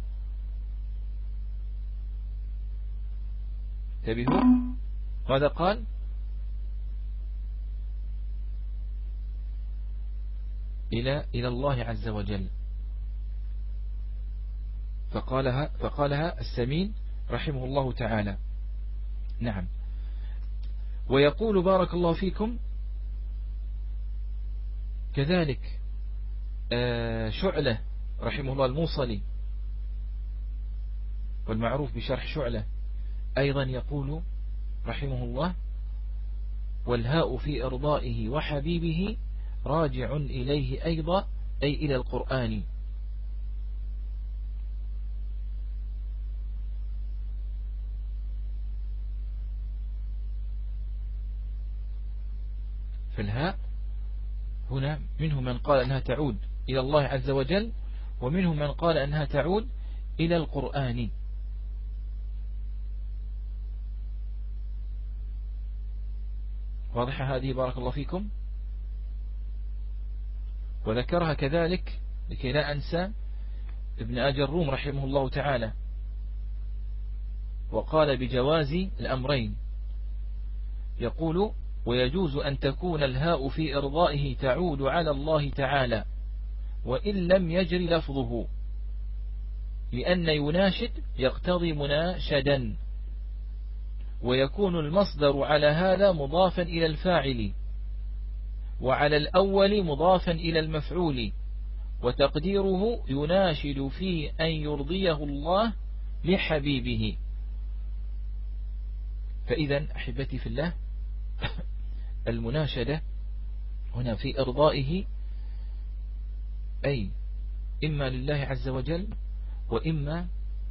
انتبهوا، ماذا قال؟ إلى الله عز وجل، فقالها السمين رحمه الله تعالى. نعم، ويقول بارك الله فيكم كذلك شعلة رحمه الله الموصلي والمعروف بشرح شعلة أيضا يقول رحمه الله والهاء في إرضائه وحبيبه راجع إليه أيضا، أي إلى القرآن. فالهاء هنا منهم من قال أنها تعود إلى الله عز وجل، ومنهم من قال أنها تعود إلى القرآن. واضحة هذه بارك الله فيكم. وذكرها كذلك لكي لا أنسى ابن أجروم رحمه الله تعالى، وقال بجواز الأمرين، يقول ويجوز أن تكون الهاء في إرضائه تعود على الله تعالى وإن لم يجري لفظه، لأن يناشد يقتضي مناشدا، ويكون المصدر على هذا مضافا إلى الفاعل، وعلى الأول مضافا إلى المفعول، وتقديره يناشد في أن يرضيه الله لحبيبه. فإذا أحبتي في الله المناشدة هنا في إرضائه أي إما لله عز وجل وإما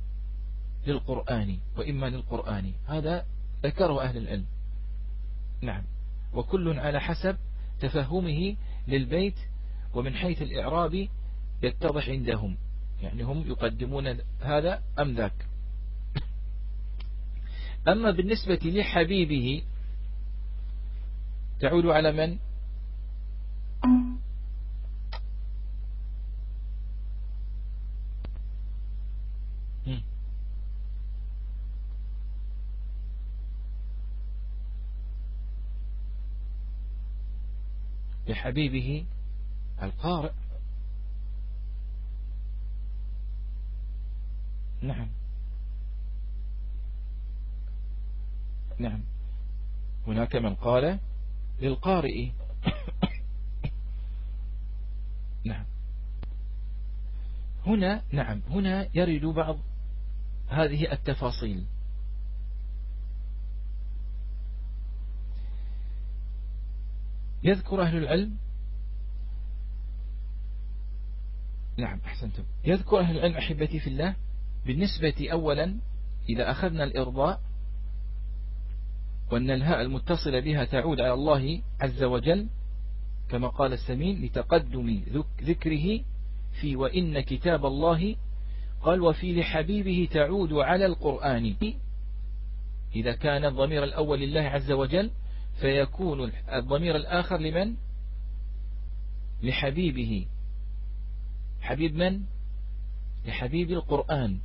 للقرآن هذا ذكره أهل العلم. نعم، وكل على حسب تفهمه للبيت ومن حيث الإعراب يتضح عندهم، يعني هم يقدمون هذا أم ذاك. أما بالنسبة لحبيبه تعود على من؟ لحبيبه القارئ. نعم نعم، هناك من قال للقارئ. نعم، هنا يرد بعض هذه التفاصيل. يذكر أهل العلم، نعم أحسنتم، يذكر أهل العلم أحبتي في الله بالنسبة أولا إذا أخذنا الإرضاء وأن الهاء المتصلة بها تعود على الله عز وجل كما قال السمين لتقدم ذكره في وإن كتاب الله، قال وفي لحبيبه تعود على القرآن. إذا كان الضمير الأول لله عز وجل فيكون الضمير الآخر لمن؟ لحبيبه. حبيب من؟ لحبيب القرآن.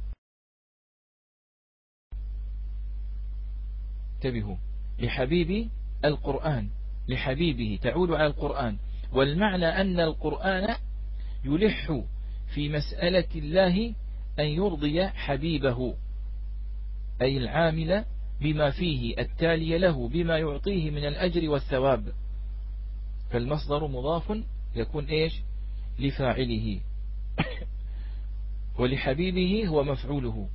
انتبهوا، لحبيب القرآن، لحبيبه تعود على القرآن. والمعنى أن القرآن يلح في مسألة الله أن يرضي حبيبه، أي العامل بما فيه التالي له بما يعطيه من الأجر والثواب. فالمصدر مضاف يكون إيش؟ لفاعله ولحبيبه هو مفعوله،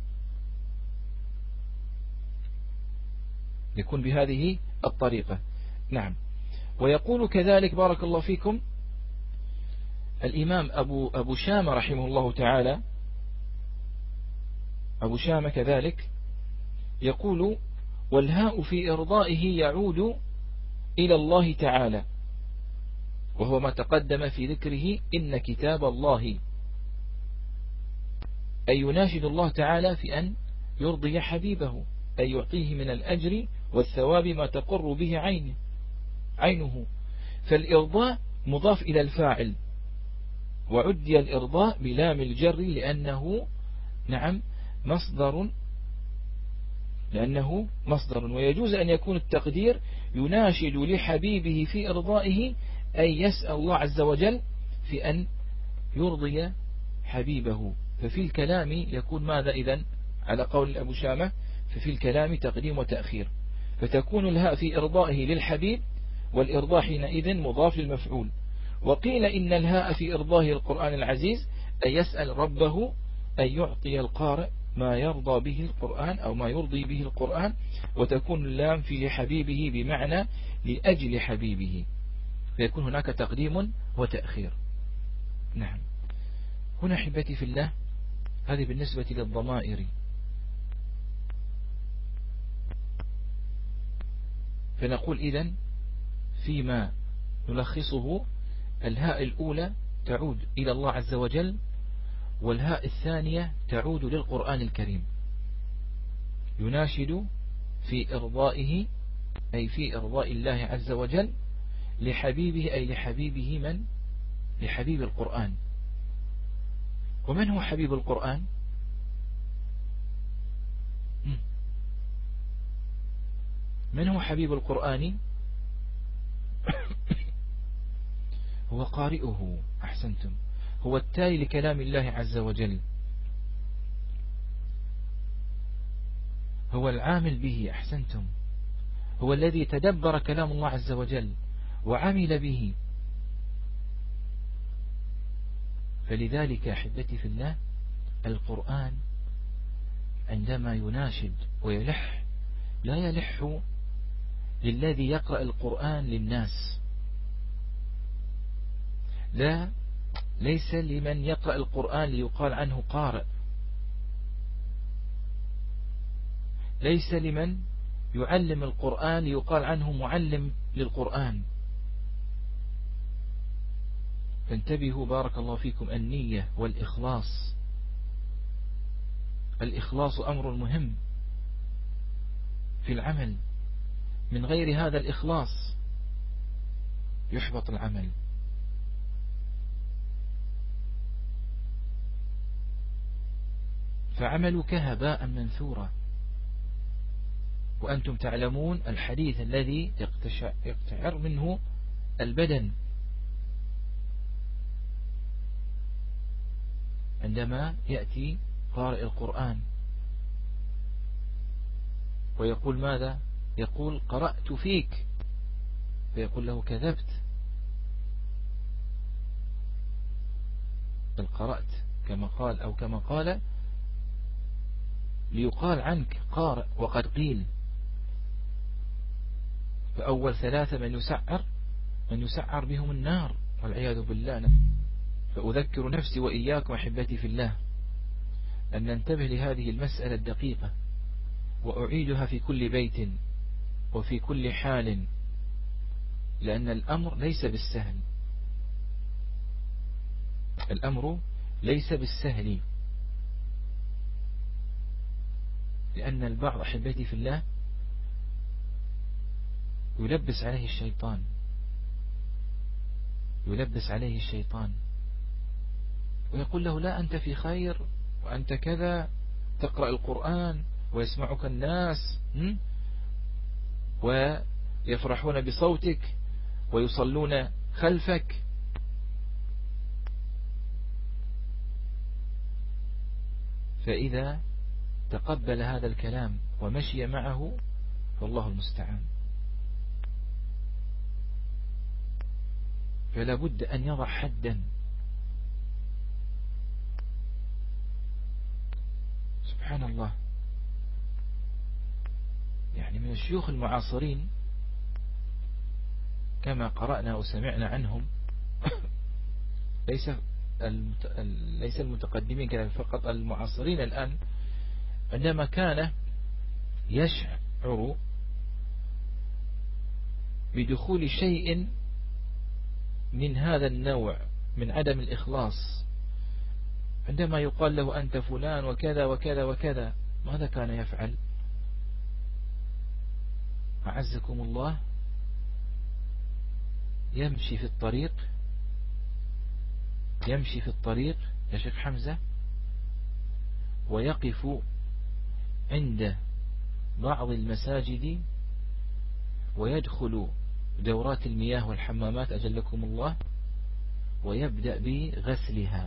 يكون بهذه الطريقة. نعم، ويقول كذلك بارك الله فيكم الإمام أبو شامة رحمه الله تعالى، أبو شامة كذلك يقول والهاء في إرضائه يعود إلى الله تعالى، وهو ما تقدم في ذكره إن كتاب الله، أي يناشد الله تعالى في أن يرضي حبيبه، أي يعطيه من الأجر والثواب ما تقر به عينه. فالإرضاء مضاف إلى الفاعل، وعدي الإرضاء بلام الجر لأنه نعم مصدر، ويجوز أن يكون التقدير يناشد لحبيبه في إرضائه، أي يسأل الله عز وجل في أن يرضي حبيبه. ففي الكلام يكون ماذا إذن على قول أبو شامة؟ ففي الكلام تقديم وتأخير، فتكون الهاء في إرضائه للحبيب، والإرضاء حينئذ مضاف للمفعول. وقيل إن الهاء في إرضاه القرآن العزيز أن يسأل ربه أن يعطي القارئ ما يرضى به القرآن أو ما يرضي به القرآن، وتكون اللام في لحبيبه بمعنى لأجل حبيبه، فيكون هناك تقديم وتأخير. نعم، هنا حبتي في الله هذه بالنسبة للضمائر. فنقول إذن فيما نلخصه الهاء الأولى تعود إلى الله عز وجل، والهاء الثانية تعود للقرآن الكريم، يناشد في إرضائه أي في إرضاء الله عز وجل لحبيبه، أي لحبيبه من؟ لحبيب القرآن. ومن هو حبيب القرآن؟ من هو حبيب القرآن؟ هو قارئه. أحسنتم، هو التالي لكلام الله عز وجل. هو العامل به. أحسنتم. هو الذي تدبر كلام الله عز وجل وعمل به. فلذلك أحبتي في الله القرآن عندما يناشد ويلح لا يلح للذي يقرأ القرآن للناس، لا، ليس لمن يقرأ القرآن ليقال عنه قارئ، ليس لمن يعلم القرآن ليقال عنه معلم للقرآن. فانتبهوا بارك الله فيكم، النية والإخلاص. الإخلاص أمر مهم في العمل، من غير هذا الإخلاص يحبط العمل. فعملك هباء منثورا. وأنتم تعلمون الحديث الذي يقتعر منه البدن عندما يأتي قارئ القرآن ويقول ماذا؟ يقول قرأت فيك، فيقول له كذبت، بل قرأت كما قال أو كما قال ليقال عنك قارئ وقد قيل. فأول ثلاثة من يسعر بهم النار والعياذ بالله. فأذكر نفسي وإياكم أحبتي في الله أن ننتبه لهذه المسألة الدقيقة، وأعيدها في كل بيت وفي كل حال، لأن الأمر ليس بالسهل. الأمر ليس بالسهل، لأن البعض أحبتي في الله يلبس عليه الشيطان، يلبس عليه الشيطان ويقول له لا أنت في خير وأنت كذا، تقرأ القرآن ويسمعك الناس ويفرحون بصوتك ويصلون خلفك. فإذا تقبل هذا الكلام ومشي معه فالله المستعان. فلا بد أن يضع حدا. سبحان الله، يعني من الشيوخ المعاصرين كما قرأنا وسمعنا عنهم ليس المتقدمين كذا فقط، المعاصرين الآن، عندما كان يشعر بدخول شيء من هذا النوع من عدم الإخلاص، عندما يقال له أنت فلان وكذا وكذا وكذا، ماذا كان يفعل؟ أعزكم الله، يمشي في الطريق يا شيخ حمزة، ويقف عند بعض المساجد ويدخل دورات المياه والحمامات أجلكم الله، ويبدأ بغسلها،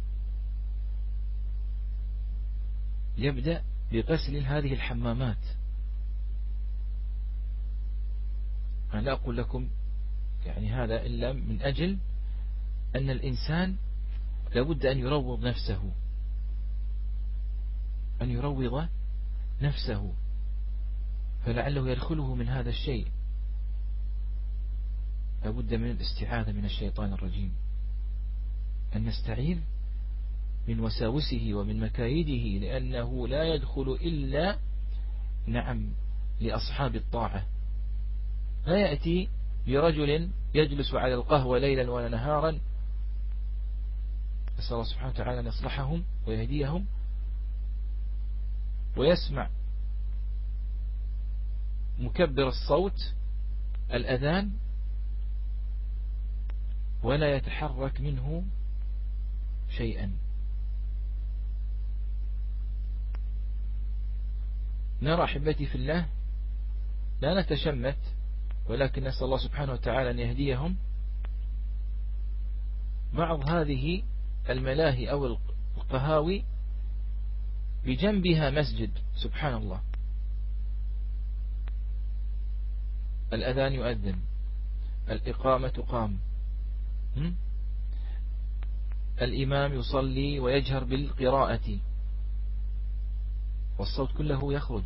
يبدأ بغسل هذه الحمامات. أنا لا أقول لكم يعني هذا إلا من أجل أن الإنسان لابد أن يروض نفسه، فلعله يدخله من هذا الشيء. لابد من الاستعاذة من الشيطان الرجيم، أن نستعيذ من وساوسه ومن مكايده، لأنه لا يدخل إلا لأصحاب الطاعة. لا يأتي برجل يجلس على القهوة ليلا ولا نهارا، نسأل الله سبحانه وتعالى أن يصلحهم ويهديهم، ويسمع مكبر الصوت الأذان ولا يتحرك منه شيئا. نرى أحبتي في الله، لا نتشمت، ولكن نسأل الله سبحانه وتعالى أن يهديهم. بعض هذه الملاهي أو القهاوي بجنبها مسجد، سبحان الله، الأذان يؤذن، الإقامة قام، الإمام يصلي ويجهر بالقراءة والصوت كله يخرج.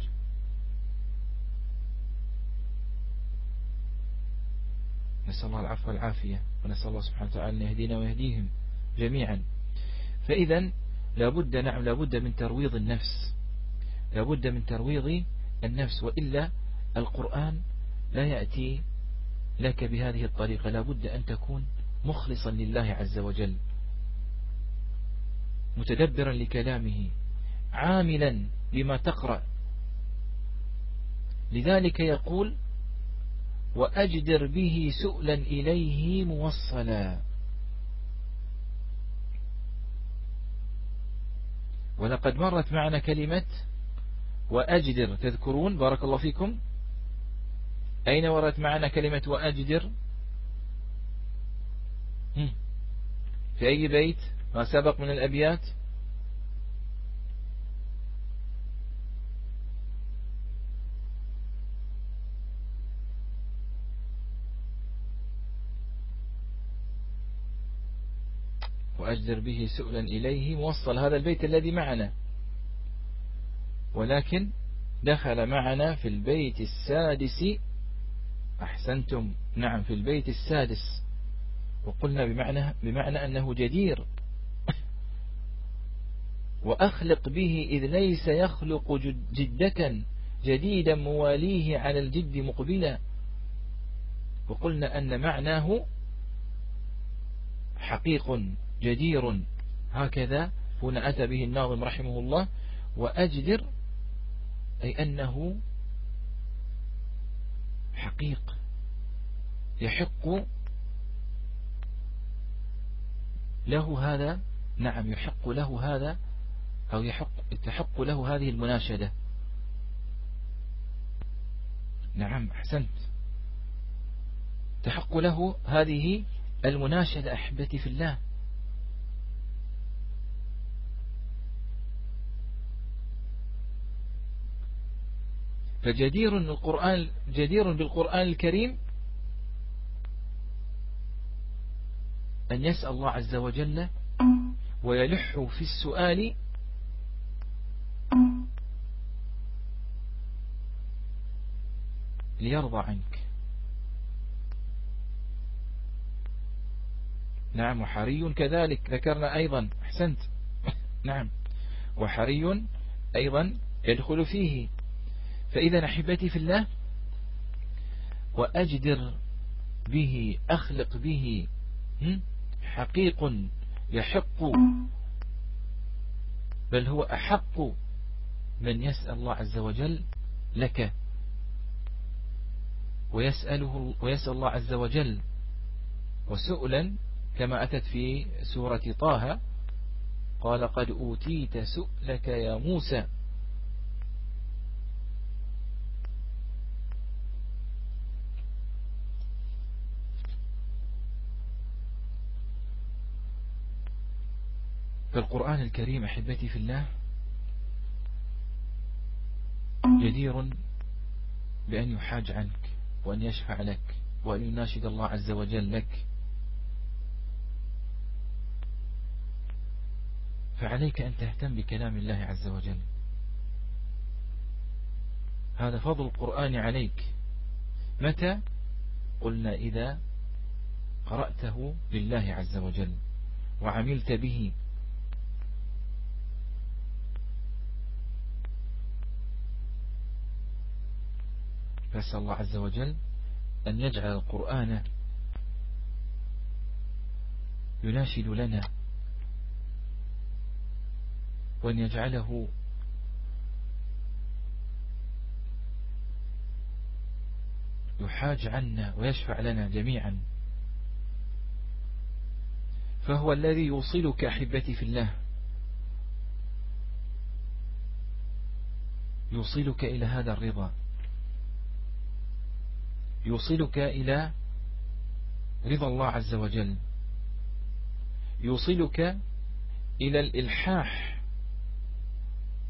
نسأل الله العفو والعافية، ونسأل الله سبحانه وتعالى أن يهدينا ويهديهم جميعا. فإذا لابد من ترويض النفس، لابد من ترويض النفس، وإلا القرآن لا يأتي لك بهذه الطريقة. لابد أن تكون مخلصا لله عز وجل، متدبرا لكلامه، عاملا بما تقرأ. لذلك يقول: وأجدر به سؤلا إليه موصلا. ولقد مرت معنا كلمة وأجدر، تذكرون؟ بارك الله فيكم. أين مرت معنا كلمة وأجدر؟ في أي بيت ما سبق من الأبيات؟ وأجدر به سؤلا إليه موصل، هذا البيت الذي معنا، ولكن دخل معنا في البيت السادس. أحسنتم، نعم، في البيت السادس، وقلنا بمعنى أنه جدير. وأخلق به إذ ليس يخلق جدة جديدا مواليه على الجد مقبلا. وقلنا أن معناه حقيق جدير، هكذا هنا أتى به الناظم رحمه الله. وأجدر أي أنه حقيق، يحق له هذا، نعم يحق له هذا، أو تحق له هذه المناشدة. نعم أحسنت، تحق له هذه المناشدة أحبتي في الله. فجدير بالقرآن الكريم أن يسأل الله عز وجل ويلح في السؤال ليرضى عنك. نعم، وحري كذلك ذكرنا أيضا، أحسنت، نعم، وحري أيضا يدخل فيه. فإذا أحبتي في الله، وأجدر به، أخلق به، حقيق يحق، بل هو أحق من يسأل الله عز وجل لك، ويسأل الله عز وجل. وسؤلا كما أتت في سورة طه: قال قد أوتيت سؤلك يا موسى. فالقرآن الكريم أحبتي في الله جدير بأن يحاج عنك، وأن يشفع لك، وأن يناشد الله عز وجل لك. فعليك أن تهتم بكلام الله عز وجل، هذا فضل القرآن عليك. متى؟ قلنا إذا قرأته لله عز وجل وعملت به. فأسأل الله عز وجل أن يجعل القرآن يناشد لنا، وأن يجعله يحاج عنا ويشفع لنا جميعا. فهو الذي يوصلك أحبتي في الله، يوصلك إلى هذا الرضا، يوصلك إلى رضا الله عز وجل، يوصلك إلى الإلحاح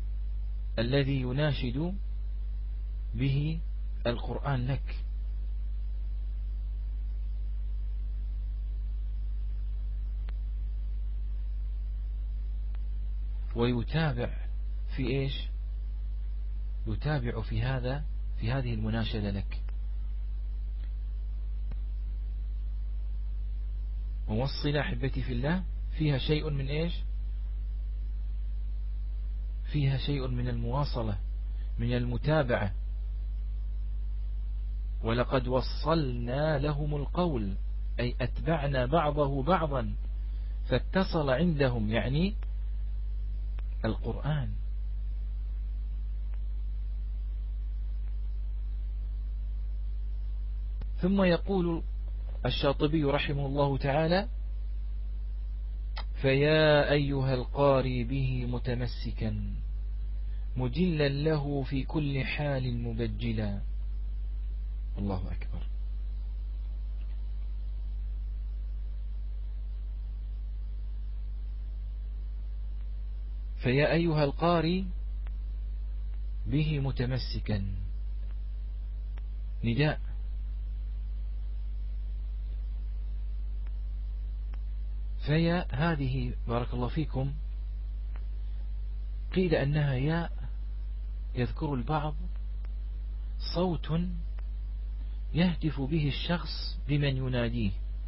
الذي يناشد به القرآن لك. ويتابع في إيش؟ يتابع في هذه المناشدة لك. موصلة أحبتي في الله فيها شيء من إيش؟ فيها شيء من المواصلة، من المتابعة. ولقد وصلنا لهم القول، أي أتبعنا بعضه بعضا فاتصل عندهم، يعني القرآن. ثم يقول الشاطبي رحمه الله تعالى: فيا أيها القاري به متمسكا مجلا له في كل حال مبجلا. الله أكبر. فيا أيها القاري به متمسكا، نداء. فيا هذه بارك الله فيكم قيل أنها ياء يذكر البعض صوت يهتف به الشخص بمن يناديه،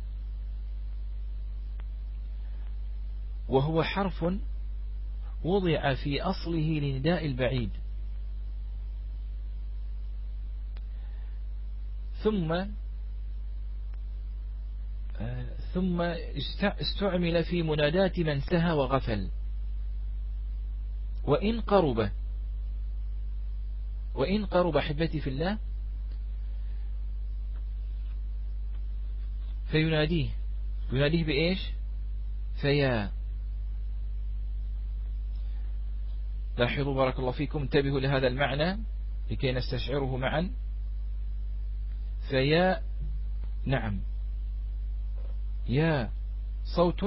وهو حرف وضع في أصله لنداء البعيد، ثم استعمل في منادات من سهى وغفل. وإن قرب أحبتي في الله فيناديه بإيش؟ فيا. لاحظوا بارك الله فيكم، انتبهوا لهذا المعنى لكي نستشعره معا. فيا، نعم، يا صوت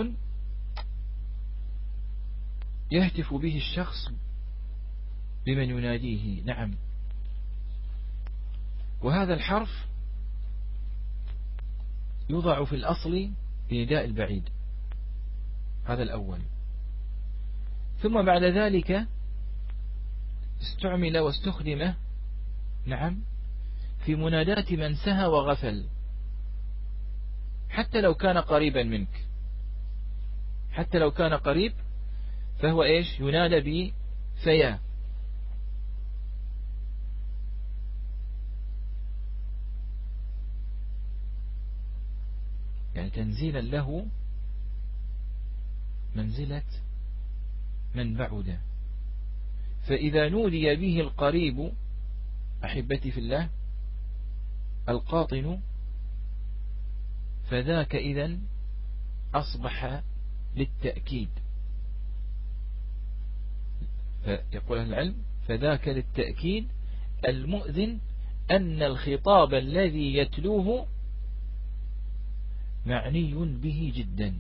يهتف به الشخص بمن يناديه، نعم. وهذا الحرف يوضع في الأصل بنداء البعيد، هذا الأول. ثم بعد ذلك استعمل واستخدم، نعم، في منادات من سهى وغفل، حتى لو كان قريبا منك، حتى لو كان قريب فهو إيش؟ ينادى بفيا. يعني تنزيلا له منزلة من بعد. فإذا نودي به القريب أحبتي في الله القاطن فذاك إذن أصبح للتأكيد. يقول أهل العلم: فذاك للتأكيد المؤذن أن الخطاب الذي يتلوه معني به جدا.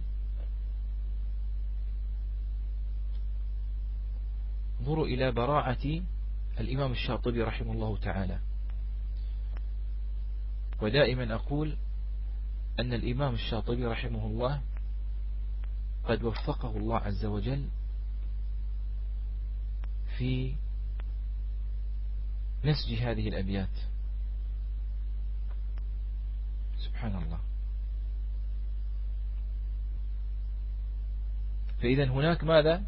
انظروا إلى براعة الإمام الشاطبي رحمه الله تعالى. ودائما أقول أن الإمام الشاطبي رحمه الله قد وفقه الله عز وجل في نسج هذه الأبيات، سبحان الله. فإذا هناك ماذا؟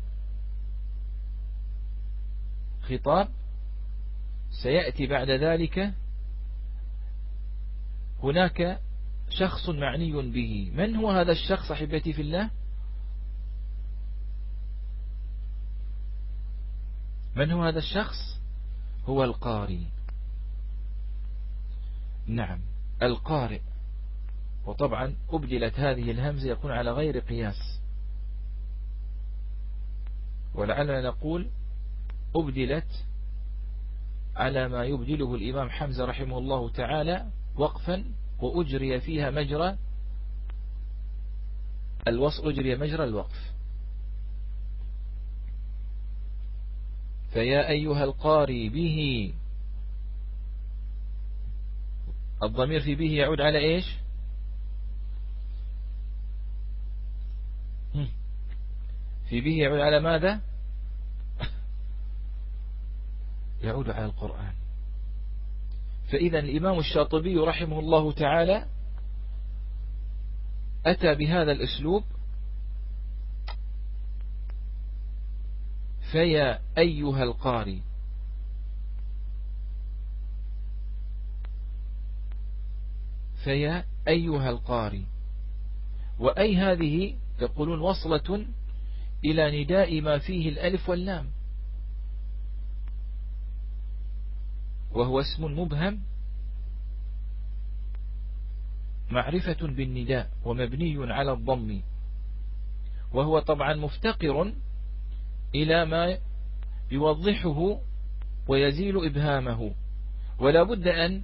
خطاب سيأتي بعد ذلك، هناك شخص معني به. من هو هذا الشخص أحبتي في الله؟ من هو هذا الشخص؟ هو القارئ، نعم، القارئ. وطبعا أبدلت هذه الهمزة يكون على غير قياس، ولعلنا نقول أبدلت على ما يبدله الإمام حمزة رحمه الله تعالى وقفا، وأجري فيها مجرى الوصل، أجري مجرى الوقف. فيا أيها القاري به، الضمير في به يعود على إيش؟ في به يعود على ماذا؟ يعود على القرآن. فإذا الإمام الشاطبي رحمه الله تعالى أتى بهذا الأسلوب: فيا أيها القارئ. فيا أيها القارئ، وأي هذه يقولون وصلة إلى نداء ما فيه الألف واللام، وهو اسم مبهم معرفة بالنداء ومبني على الضم، وهو طبعا مفتقر إلى ما يوضحه ويزيل إبهامه، ولا بد أن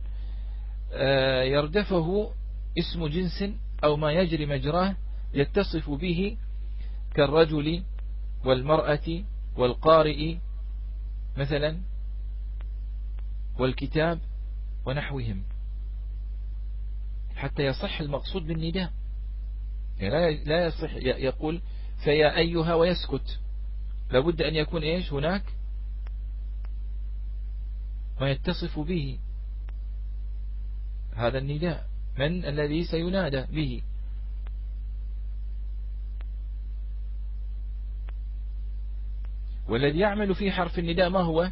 يردفه اسم جنس أو ما يجري مجراه يتصف به، كالرجل والمرأة والقارئ مثلا والكتاب ونحوهم، حتى يصح المقصود بالنداء. يعني لا يصح يقول فيا أيها ويسكت، لابد أن يكون إيش هناك ما يتصف به هذا النداء، من الذي سينادى به. والذي يعمل في حرف النداء ما هو؟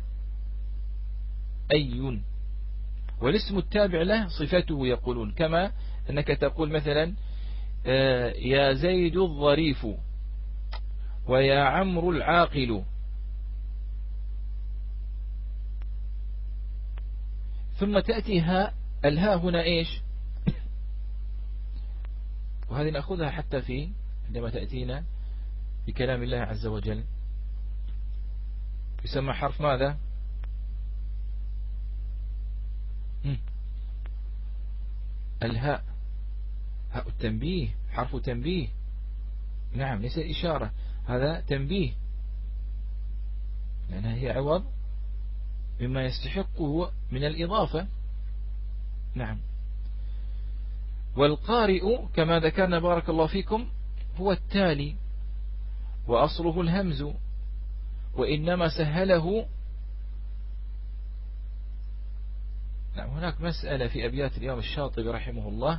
أي، والاسم التابع له صفته يقولون، كما أنك تقول مثلا يا زيد الظريف ويا عمرو العاقل، ثم تأتي الهاء هنا إيش؟ وهذه نأخذها حتى في عندما تأتينا بكلام الله عز وجل، يسمى حرف ماذا؟ الهاء، هاء التنبيه، حرف تنبيه. نعم، ليس إشارة، هذا تنبيه، لأنها هي عوض مما يستحقه من الإضافة. نعم. والقارئ كما ذكرنا بارك الله فيكم هو التالي، وأصله الهمز، وإنما سهله. نعم، هناك مسألة في أبيات الإمام الشاطبي رحمه الله،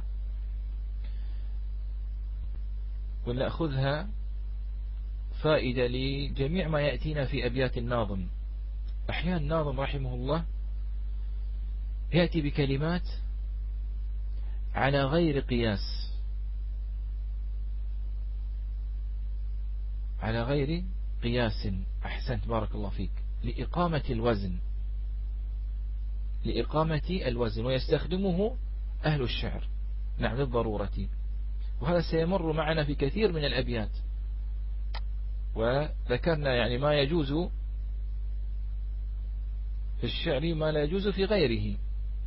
ونأخذها فائدة لجميع ما يأتينا في أبيات الناظم. أحيانا الناظم رحمه الله يأتي بكلمات على غير قياس، على غير قياس، أحسنت بارك الله فيك، لإقامة الوزن، لإقامة الوزن، ويستخدمه أهل الشعر. نعم، للضرورة، وهذا سيمر معنا في كثير من الأبيات، وذكرنا يعني ما يجوز في الشعر ما لا يجوز في غيره.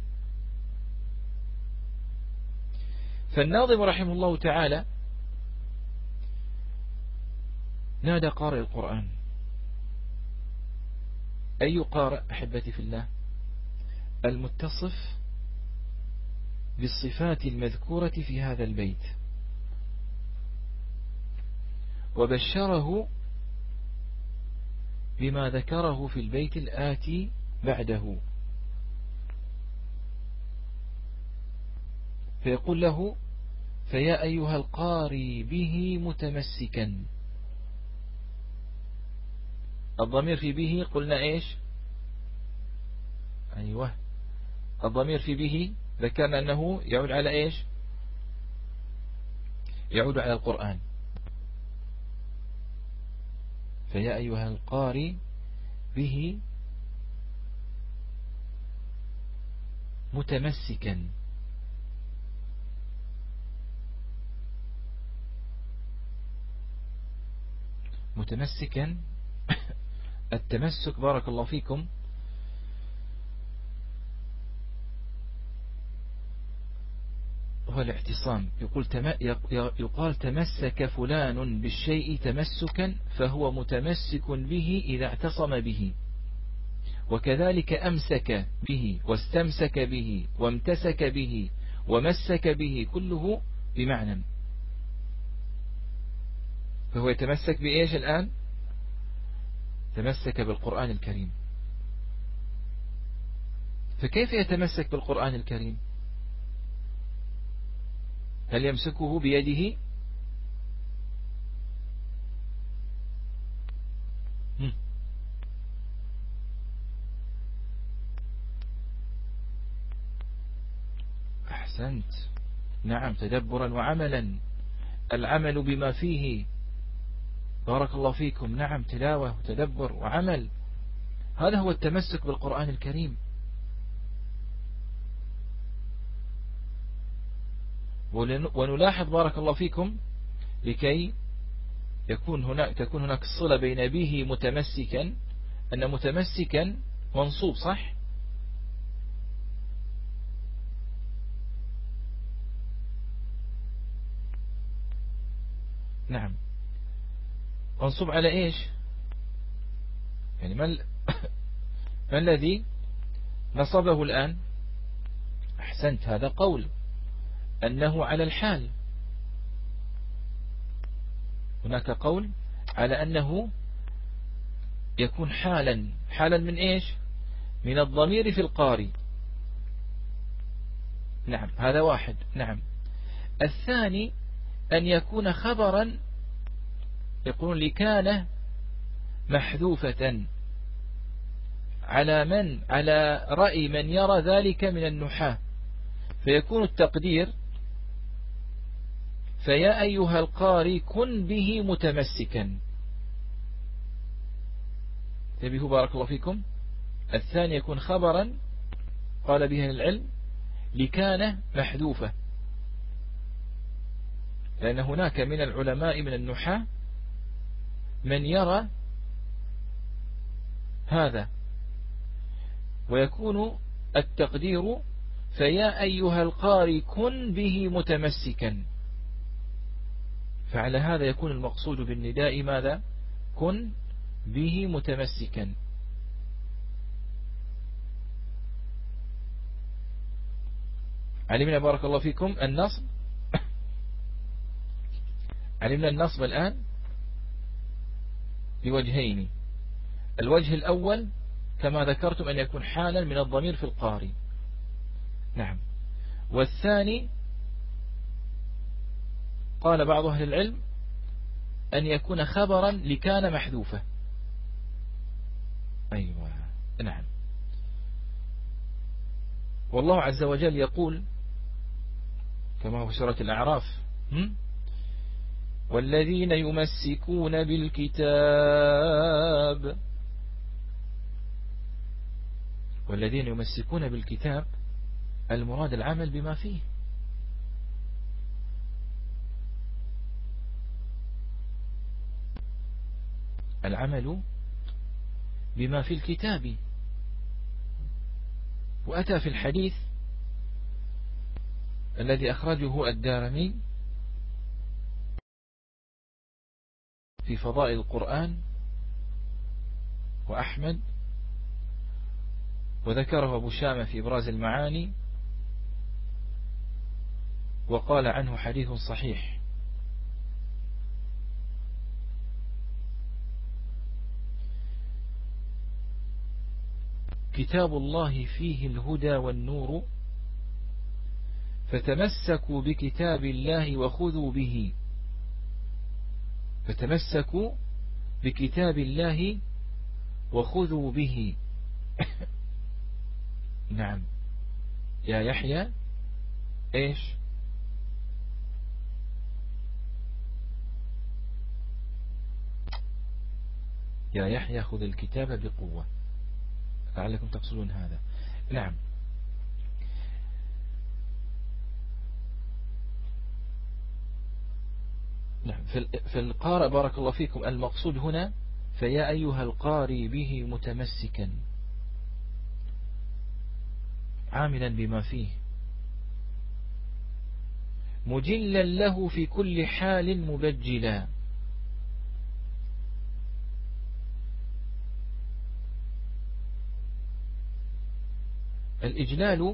فالناظم رحمه الله تعالى نادى قارئ القرآن. أي قارئ أحبتي في الله؟ المتصف بالصفات المذكورة في هذا البيت، وبشره بما ذكره في البيت الآتي بعده، فيقول له فيا أيها القاري به متمسكا. الضمير في به قلنا إيش؟ أيوه، الضمير في به ذكرنا أنه يعود على إيش؟ يعود على القرآن. فيا أيها القاري به متمسكا. متمسكا، التمسك بارك الله فيكم هو الاعتصام. يقال تمسك فلان بالشيء تمسكا، فهو متمسك به إذا اعتصم به، وكذلك أمسك به واستمسك به وامتسك به ومسك به، كله بمعنى. فهو يتمسك بإيش الآن؟ تمسك بالقرآن الكريم. فكيف يتمسك بالقرآن الكريم؟ هل يمسكه بيده؟ أحسنت، نعم، تدبرا وعملا، العمل بما فيه. بارك الله فيكم. نعم، تلاوة وتدبر وعمل، هذا هو التمسك بالقرآن الكريم. ونلاحظ بارك الله فيكم لكي تكون هناك الصلة بين به متمسكا، أن متمسكا منصوب، صح؟ نعم، منصوب على إيش؟ يعني ما الذي نصبه الآن؟ أحسنت، هذا قول أنه على الحال. هناك قول على أنه يكون حالا من إيش؟ من الضمير في القاري. نعم، هذا واحد. نعم، الثاني أن يكون خبرا، يقولون لكان محذوفة، على رأي من يرى ذلك من النحاة، فيكون التقدير فيا أيها القاري كن به متمسكا. انتبهوا بارك الله فيكم. الثاني يكون خبرا قال به العلم لكان محذوفة، لأن هناك من العلماء من النحاة من يرى هذا، ويكون التقدير فيا أيها القاري كن به متمسكا. فعلى هذا يكون المقصود بالنداء ماذا؟ كن به متمسكا. علمنا بارك الله فيكم النصب. علمنا النصب الآن بوجهين. الوجه الأول كما ذكرتم أن يكون حالا من الضمير في القاري. نعم. والثاني قال بعض أهل العلم أن يكون خبرا لكان محذوفة. أيوة، نعم. والله عز وجل يقول كما هو سورة الأعراف: والذين يمسكون بالكتاب. والذين يمسكون بالكتاب المراد العمل بما فيه. العمل بما في الكتاب. وأتى في الحديث الذي أخرجه الدارمي في فضائل القرآن وأحمد، وذكره أبو شامة في إبراز المعاني، وقال عنه حديث صحيح. كتاب الله فيه الهدى والنور، فتمسكوا بكتاب الله وخذوا به. فتمسكوا بكتاب الله وخذوا به. نعم يا يحيى، ايش؟ يا يحيى خذ الكتاب بقوة، لعلكم تقصدون هذا. نعم. نعم. في القارئ بارك الله فيكم المقصود هنا فيا أيها القاري به متمسكا، عاملا بما فيه، مجلا له في كل حال مبجلا. الإجلال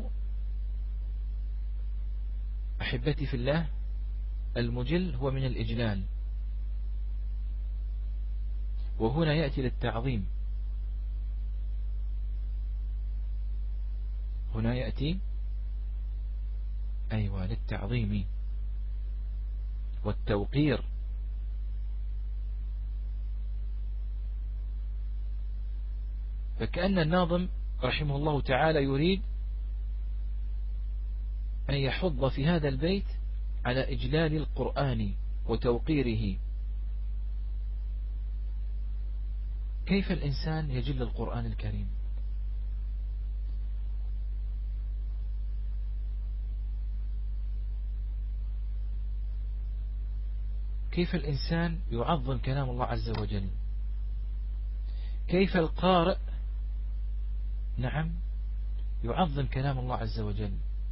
أحبتي في الله، المجل هو من الإجلال، وهنا يأتي للتعظيم. هنا يأتي أيوة للتعظيم والتوقير. فكأن الناظم رحمه الله تعالى يريد أن يحض في هذا البيت على إجلال القرآن وتوقيره. كيف الإنسان يجل القرآن الكريم؟ كيف الإنسان يعظم كلام الله عز وجل؟ كيف القارئ نعم يعظم كلام الله عز وجل؟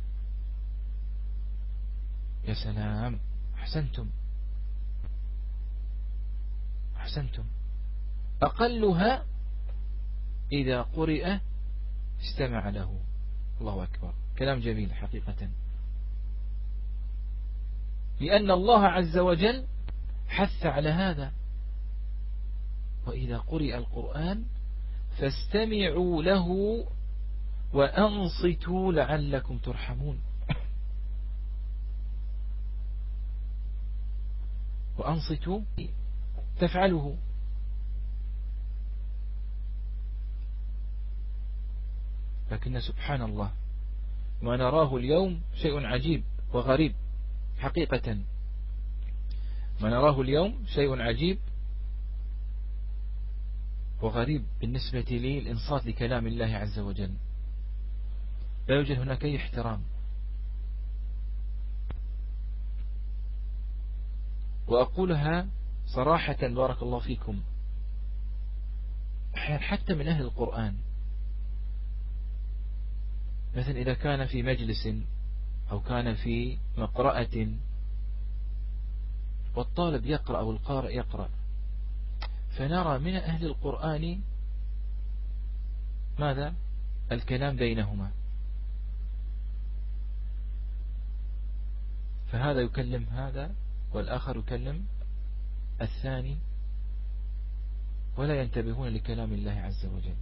يا سلام، أحسنتم أحسنتم. أقلها إذا قرئ استمع له. الله أكبر، كلام جميل حقيقة. لأن الله عز وجل حث على هذا: وإذا قرئ القرآن فاستمعوا له وأنصتوا لعلكم ترحمون. وأنصتوا تفعله. لكن سبحان الله ما نراه اليوم شيء عجيب وغريب حقيقة. ما نراه اليوم شيء عجيب وغريب بالنسبة لي الإنصات لكلام الله عز وجل. لا يوجد هناك أي احترام. وأقولها صراحة بارك الله فيكم، حتى من أهل القرآن، مثلا إذا كان في مجلس أو كان في مقرأة والطالب يقرأ أو القارئ يقرأ، فنرى من أهل القرآن ماذا؟ الكلام بينهما، فهذا يكلم هذا والآخر يكلم الثاني ولا ينتبهون لكلام الله عز وجل.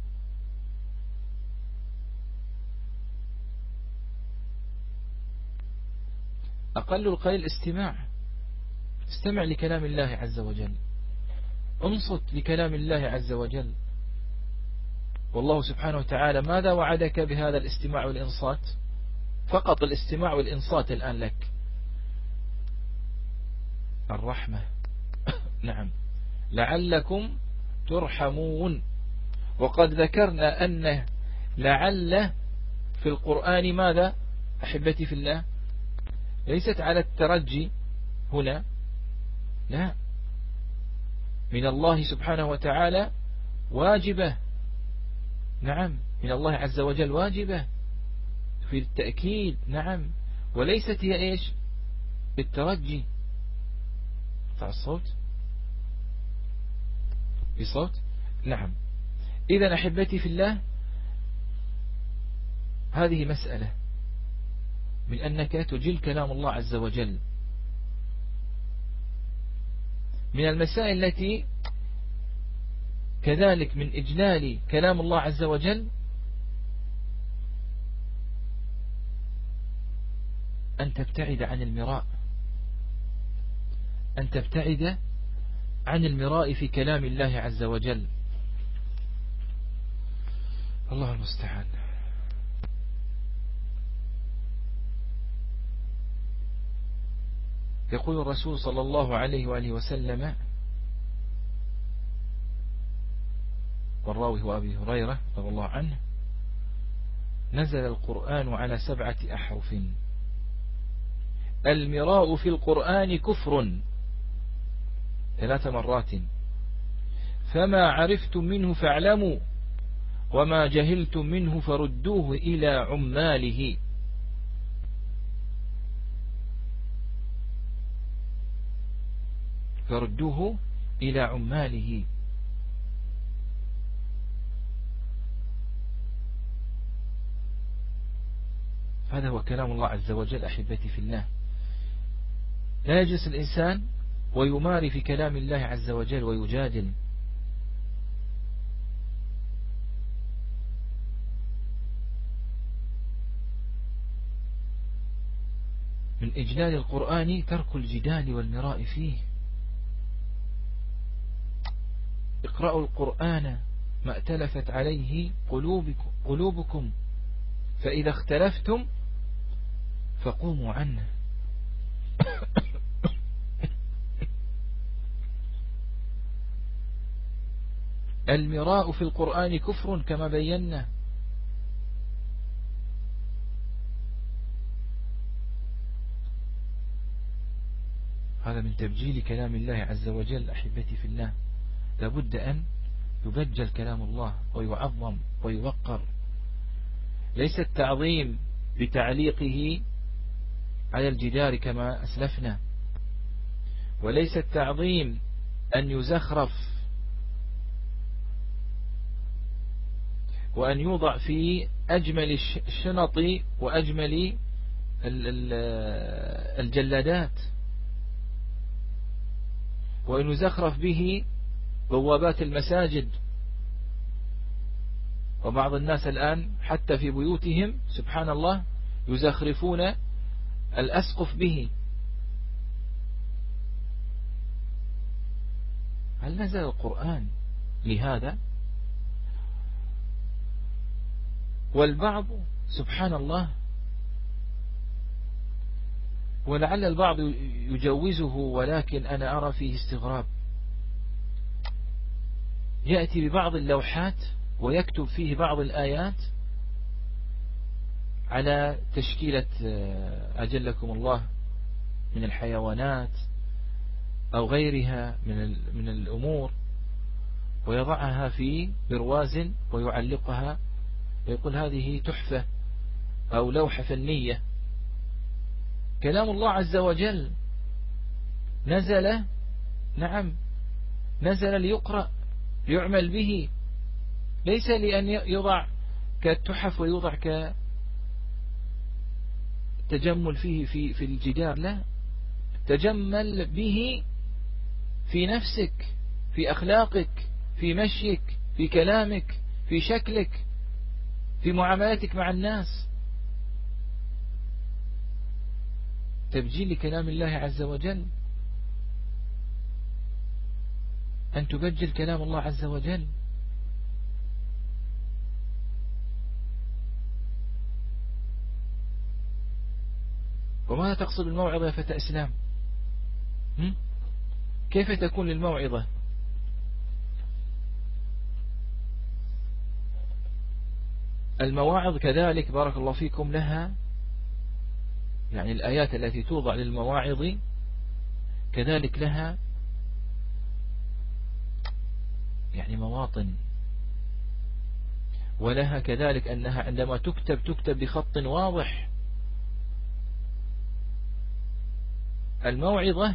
أقل القليل استمع لكلام الله عز وجل، انصت لكلام الله عز وجل. والله سبحانه وتعالى ماذا وعدك بهذا الاستماع والإنصات؟ فقط الاستماع والإنصات الآن لك الرحمة. نعم، لعلكم ترحمون. وقد ذكرنا أن لعل في القرآن ماذا أحبتي في الله؟ ليست على الترجي هنا، لا، من الله سبحانه وتعالى واجبة. نعم، من الله عز وجل واجبة في التأكيد. نعم، وليست هي إيش؟ بالترجي. ارفع الصوت بصوت. نعم، إذا أحبتي في الله هذه مسألة من أنك تجل كلام الله عز وجل. من المسائل التي كذلك من إجلال كلام الله عز وجل أن تبتعد عن المراء، أن تبتعد عن المراء في كلام الله عز وجل. الله المستعان. يقول الرسول صلى الله عليه وآله وسلم، والراوي هو أبي هريرة رضي الله عنه: نزل القرآن على 7 أحرف، المراء في القرآن كفر 3 مرات، فما عرفتم منه فاعلموا، وما جهلتم منه فردوه إلى عماله. فردوه إلى عماله. هذا هو كلام الله عز وجل أحبتي في الله. لا يجلس الإنسان ويماري في كلام الله عز وجل ويجادل. من إجلال القرآن ترك الجدال والمراء فيه. اقرأوا القرآن ما ائتلفت عليه قلوبكم فإذا اختلفتم فقوموا عنه. المراء في القرآن كفر كما بينا. هذا من تبجيل كلام الله عز وجل. أحبتي في الله، لابد أن يبجل كلام الله ويعظم ويوقر. ليس التعظيم بتعليقه على الجدار كما أسلفنا، وليس التعظيم أن يزخرف وأن يوضع في أجمل الشنط وأجمل الجلادات، وأن يزخرف به بوابات المساجد. وبعض الناس الآن حتى في بيوتهم سبحان الله يزخرفون الأسقف به. هل نزل القرآن لهذا؟ والبعض سبحان الله، ولعل البعض يجوزه، ولكن أنا أرى فيه استغراب. يأتي ببعض اللوحات ويكتب فيه بعض الآيات على تشكيلة أجلكم الله من الحيوانات أو غيرها من الأمور، ويضعها في برواز ويعلقها ويقول هذه تحفة أو لوحة فنية. كلام الله عز وجل نزل، نعم نزل ليقرأ ليعمل به، ليس لأن يضع كالتحف ويوضع كتجمل فيه في الجدار. لا، تجمل به في نفسك، في أخلاقك، في مشيك، في كلامك، في شكلك، في معاملتك مع الناس. تبجيل لكلام الله عز وجل، أن تبجل كلام الله عز وجل. وماذا تقصد الموعظة يا فتى إسلام؟ كيف تكون للموعظة؟ المواعظ كذلك بارك الله فيكم لها، يعني الآيات التي توضع للمواعظ كذلك لها يعني مواطن، ولها كذلك أنها عندما تكتب بخط واضح. الموعظة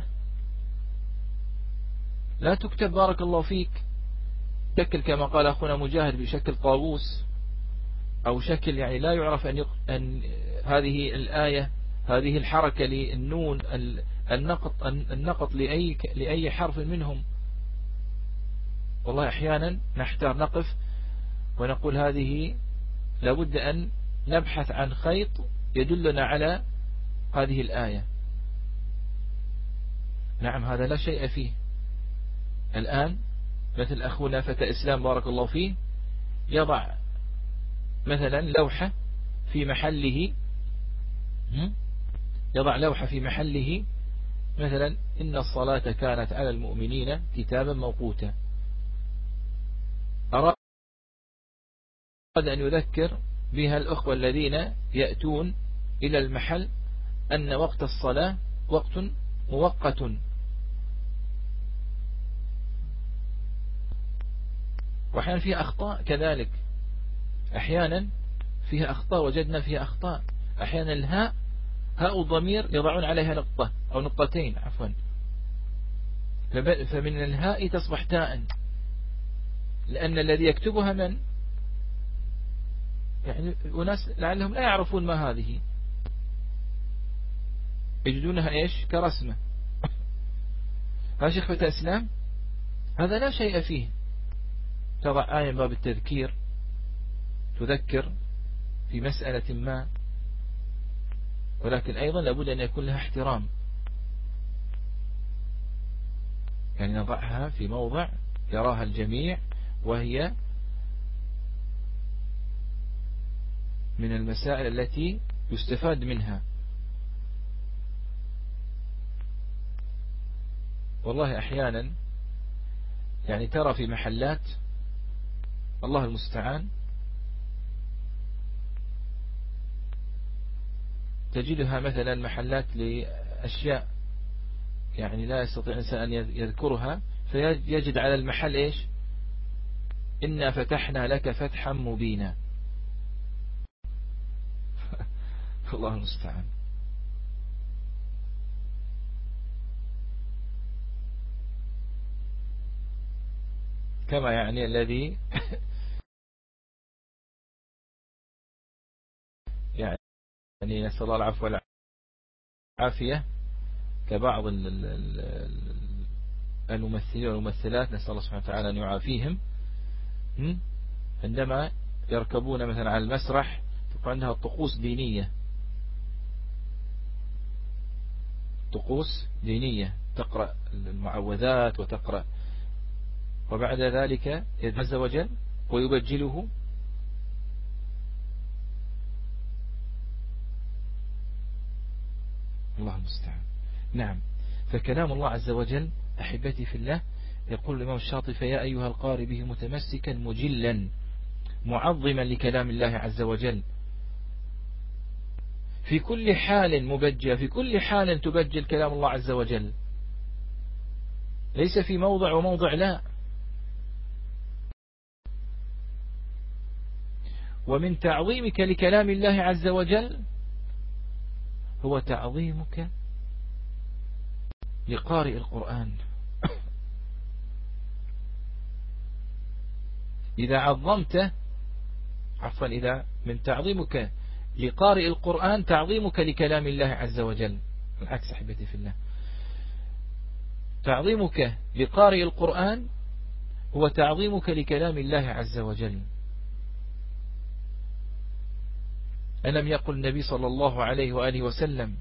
لا تكتب بارك الله فيك شكل كما قال أخونا مجاهد بشكل طاووس، أو شكل يعني لا يعرف أن هذه الآية، هذه الحركة للنون، النقط لأي حرف منهم. والله أحيانا نحتار نقف ونقول هذه لابد أن نبحث عن خيط يدلنا على هذه الآية. نعم هذا لا شيء فيه. الآن مثل أخونا فتى إسلام بارك الله فيه يضع مثلا لوحة في محله، يضع لوحة في محله مثلا إن الصلاة كانت على المؤمنين كتابا موقوتا. أراد أن يذكر بها الأخوة الذين يأتون إلى المحل أن وقت الصلاة وقت مؤقت. وأحيانا فيها أخطاء كذلك، أحيانا فيها أخطاء، وجدنا فيها أخطاء. أحيانا الهاء هاء الضمير يضعون عليها نقطة أو نقطتين عفوا، فمن الهاء تصبح تاء، لأن الذي يكتبها من يعني وناس لعلهم لا يعرفون ما هذه، يجدونها إيش كرسمة. ها شيخ فتى إسلام هذا لا شيء فيه. تضع آية باب التذكير تذكر في مسألة ما، ولكن أيضا لابد أن يكون لها احترام، يعني نضعها في موضع يراها الجميع، وهي من المسائل التي يستفاد منها. والله أحيانا يعني ترى في محلات، الله المستعان، تجدها مثلا محلات لأشياء يعني لا يستطيع إنسان أن يذكرها، فيجد على المحل إيش؟ إنا فتحنا لك فتحا مبينا. الله المستعان. كما يعني الذي يعني نسأل الله العفو والعافية، كبعض الممثلين والممثلات، نسأل الله سبحانه وتعالى أن يعافيهم، عندما يركبون مثلا على المسرح تكون عندها طقوس دينية، طقوس دينية، تقرأ المعوذات وتقرأ، وبعد ذلك عز وجل ويبجله الله المستعان. نعم، فكلام الله عز وجل أحبتي في الله، يقول الإمام الشاطبي: فيا أيها القارئ به متمسكا مجلا معظما لكلام الله عز وجل، في كل حال مبجل، في كل حال تبجل كلام الله عز وجل، ليس في موضع وموضع، لا. ومن تعظيمك لكلام الله عز وجل هو تعظيمك لقارئ القرآن. إذا عظمت، عفوا، إذا من تعظيمك لقارئ القرآن تعظيمك لكلام الله عز وجل، العكس أحبتي في الله، تعظيمك لقارئ القرآن هو تعظيمك لكلام الله عز وجل. ألم يقل النبي صلى الله عليه وآله وسلم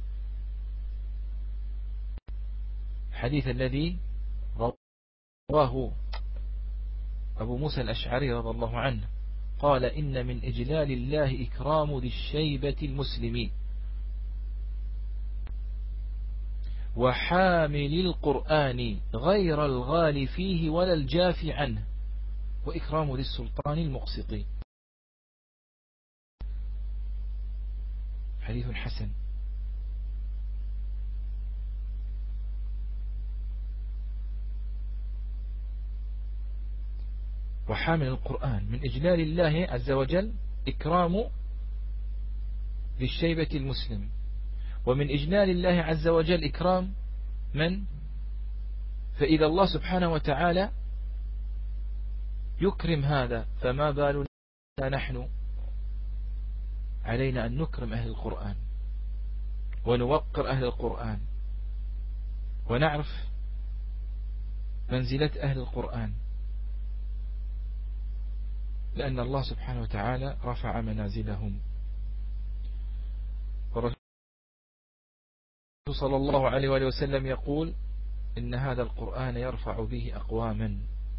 حديث الذي رواه أبو موسى الأشعري رضي الله عنه، قال: إن من إجلال الله إكرام ذي الشيبة المسلمين وحامل القرآن غير الغال فيه ولا الجافي عنه وإكرام ذي السلطان المقسط. حديث حسن. وحامل القرآن من إجلال الله عز وجل إكرام ذي الشيبة المسلم، ومن إجلال الله عز وجل إكرام من؟ فإذا الله سبحانه وتعالى يكرم هذا، فما بالنا نحن؟ علينا أن نكرم أهل القرآن ونوقر أهل القرآن ونعرف منزلة أهل القرآن، لأن الله سبحانه وتعالى رفع منازلهم. والرسول صلى الله عليه وآله وسلم يقول: إن هذا القرآن يرفع به أقواما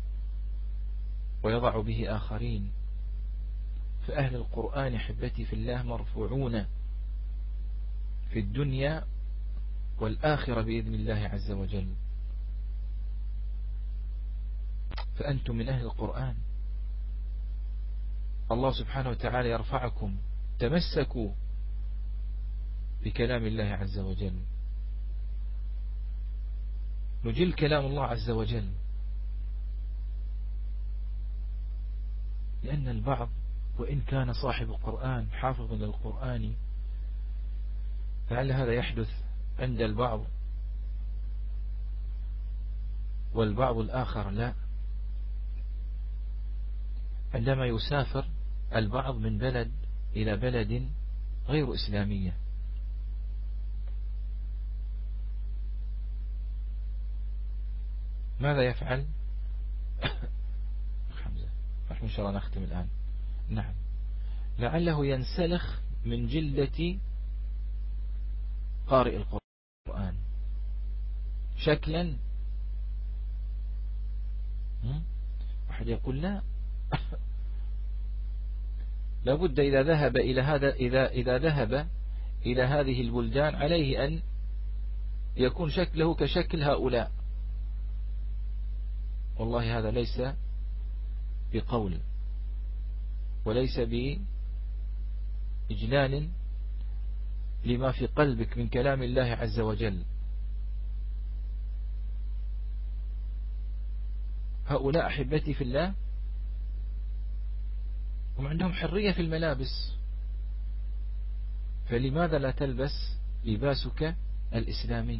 ويضع به آخرين. فأهل القرآن حبتي في الله مرفوعون في الدنيا والآخرة بإذن الله عز وجل. فأنتم من أهل القرآن، الله سبحانه وتعالى يرفعكم. تمسكوا بكلام الله عز وجل، نجل كلام الله عز وجل، لأن البعض وإن كان صاحب القرآن حافظ للقرآن، فعل هذا يحدث عند البعض والبعض الآخر لا. عندما يسافر البعض من بلد إلى بلد غير إسلامية، ماذا يفعل؟ إن شاء الله نختم الآن. نعم، لعله ينسلخ من جلدة قارئ القرآن شكلا. أحد يقول لا، لابد إذا ذهب إلى هذا إذا ذهب إلى هذه البلدان عليه أن يكون شكله كشكل هؤلاء. والله هذا ليس بقول وليس بإجلال لما في قلبك من كلام الله عز وجل. هؤلاء أحبتي في الله هم عندهم حرية في الملابس، فلماذا لا تلبس لباسك الإسلامي؟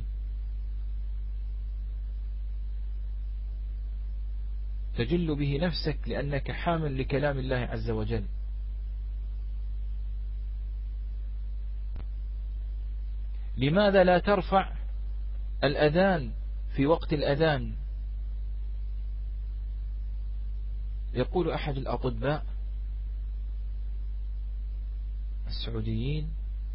تجل به نفسك لأنك حامل لكلام الله عز وجل. لماذا لا ترفع الأذان في وقت الأذان؟ يقول أحد الأطباء السعوديين،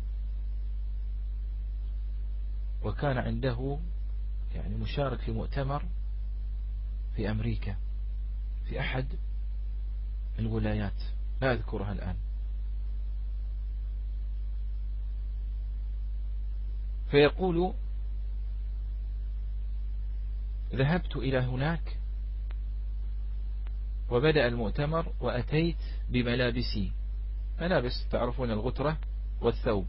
وكان عنده يعني مشارك في مؤتمر في أمريكا في أحد الولايات لا أذكرها الآن، فيقول ذهبت إلى هناك وبدأ المؤتمر وأتيت بملابسي، ملابس تعرفون الغترة والثوب،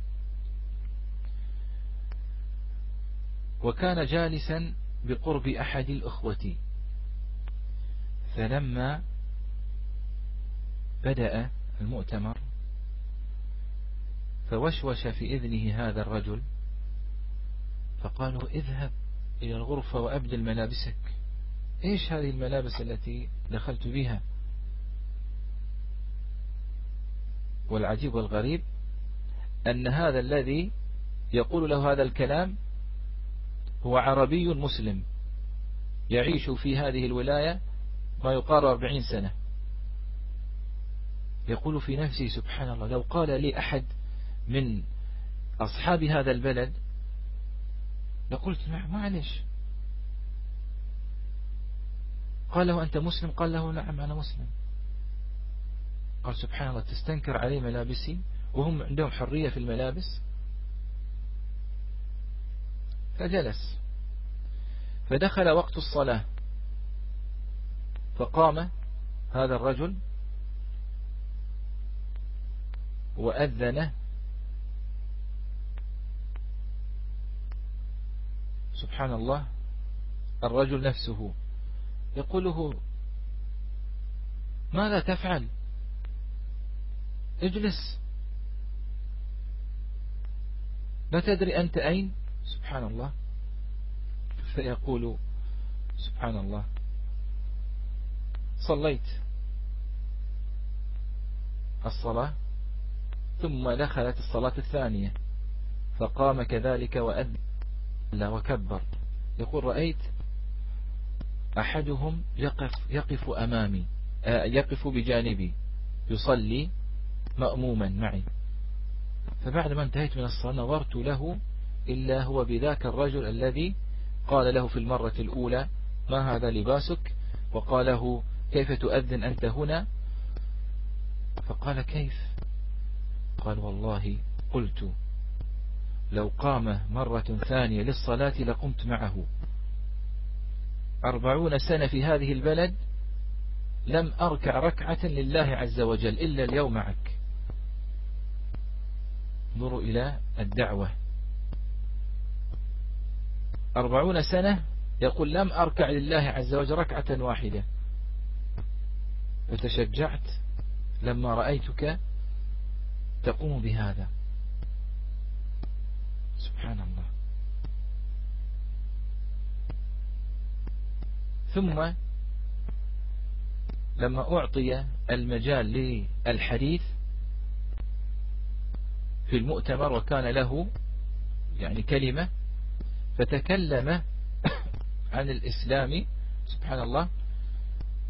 وكان جالسا بقرب أحد الأخوة، فلما بدأ المؤتمر فوشوش في إذنه هذا الرجل فقالوا اذهب إلى الغرفة وأبدل ملابسك. إيش هذه الملابس التي دخلت بها؟ والعجيب والغريب أن هذا الذي يقول له هذا الكلام هو عربي مسلم يعيش في هذه الولاية ما يقارب 40 سنة. يقول في نفسه سبحان الله، لو قال لي أحد من أصحاب هذا البلد لقلت معلش. قال له أنت مسلم؟ قال له نعم أنا مسلم. قال سبحان الله، تستنكر علي ملابسي وهم عندهم حرية في الملابس؟ فجلس، فدخل وقت الصلاة فقام هذا الرجل وأذن. سبحان الله، الرجل نفسه يقول له ماذا تفعل؟ اجلس، لا تدري أنت أين؟ سبحان الله. فيقول سبحان الله صليت الصلاة ثم دخلت الصلاة الثانية فقام كذلك وأذن وكبر. يقول رأيت أحدهم يقف أمامي، يقف بجانبي يصلي مأموما معي، فبعد ما انتهيت من الصلاة نظرت له إلا هو بذاك الرجل الذي قال له في المرة الأولى ما هذا لباسك، وقال له كيف تؤذن أنت هنا؟ فقال كيف؟ قال والله قلت لو قام مرة ثانية للصلاة لقمت معه. 40 سنة في هذه البلد لم أركع ركعة لله عز وجل إلا اليوم معك. انظروا إلى الدعوة، 40 سنة يقول لم أركع لله عز وجل ركعة واحدة، فتشجعت لما رأيتك تقوم بهذا. سبحان الله. ثم لما أعطي المجال للحديث في المؤتمر وكان له يعني كلمة، فتكلم عن الإسلام. سبحان الله،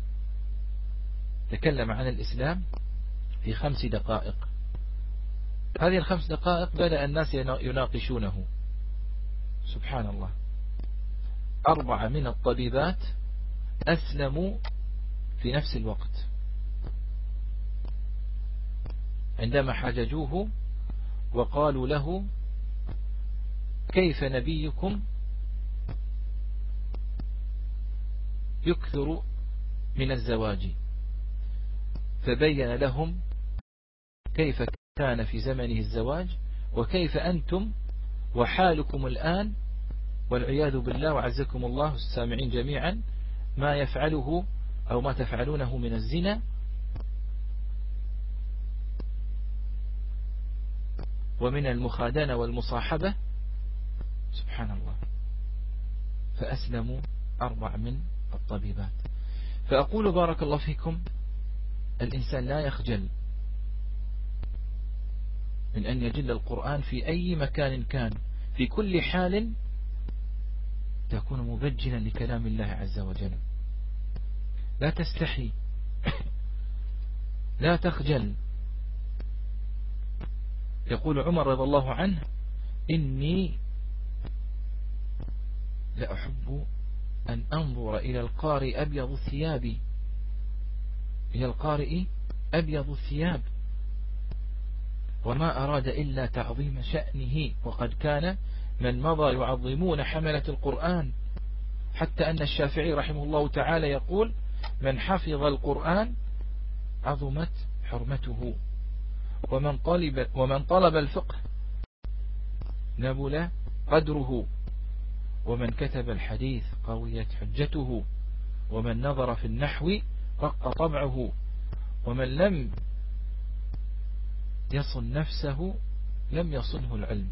تكلم عن الإسلام في 5 دقائق، هذه ال5 دقائق بدأ الناس يناقشونه. سبحان الله، 4 من الطبيبات أسلموا في نفس الوقت عندما حاججوه وقالوا له: كيف نبيكم يكثر من الزواج؟ فبين لهم كيف كان في زمنه الزواج وكيف أنتم وحالكم الآن، والعياذ بالله وعزكم الله السامعين جميعا، ما يفعله أو ما تفعلونه من الزنا ومن المخادنة والمصاحبة. سبحان الله. فأسلموا 4 من الطبيبات. فأقول بارك الله فيكم، الإنسان لا يخجل من أن يجل القرآن في أي مكان كان، في كل حال تكون مبجلا لكلام الله عز وجل. لا تستحي، لا تخجل. يقول عمر رضي الله عنه: إني لأحب أن أنظر إلى القارئ أبيض الثياب، إلى القارئ أبيض الثياب، وما أراد إلا تعظيم شأنه. وقد كان من مضى يعظمون حملة القرآن، حتى أن الشافعي رحمه الله تعالى يقول: من حفظ القرآن عظمت حرمته، ومن طلب الفقه نبل قدره، ومن كتب الحديث قويت حجته، ومن نظر في النحو رق طبعه، ومن لم يصن نفسه لم يصنه العلم.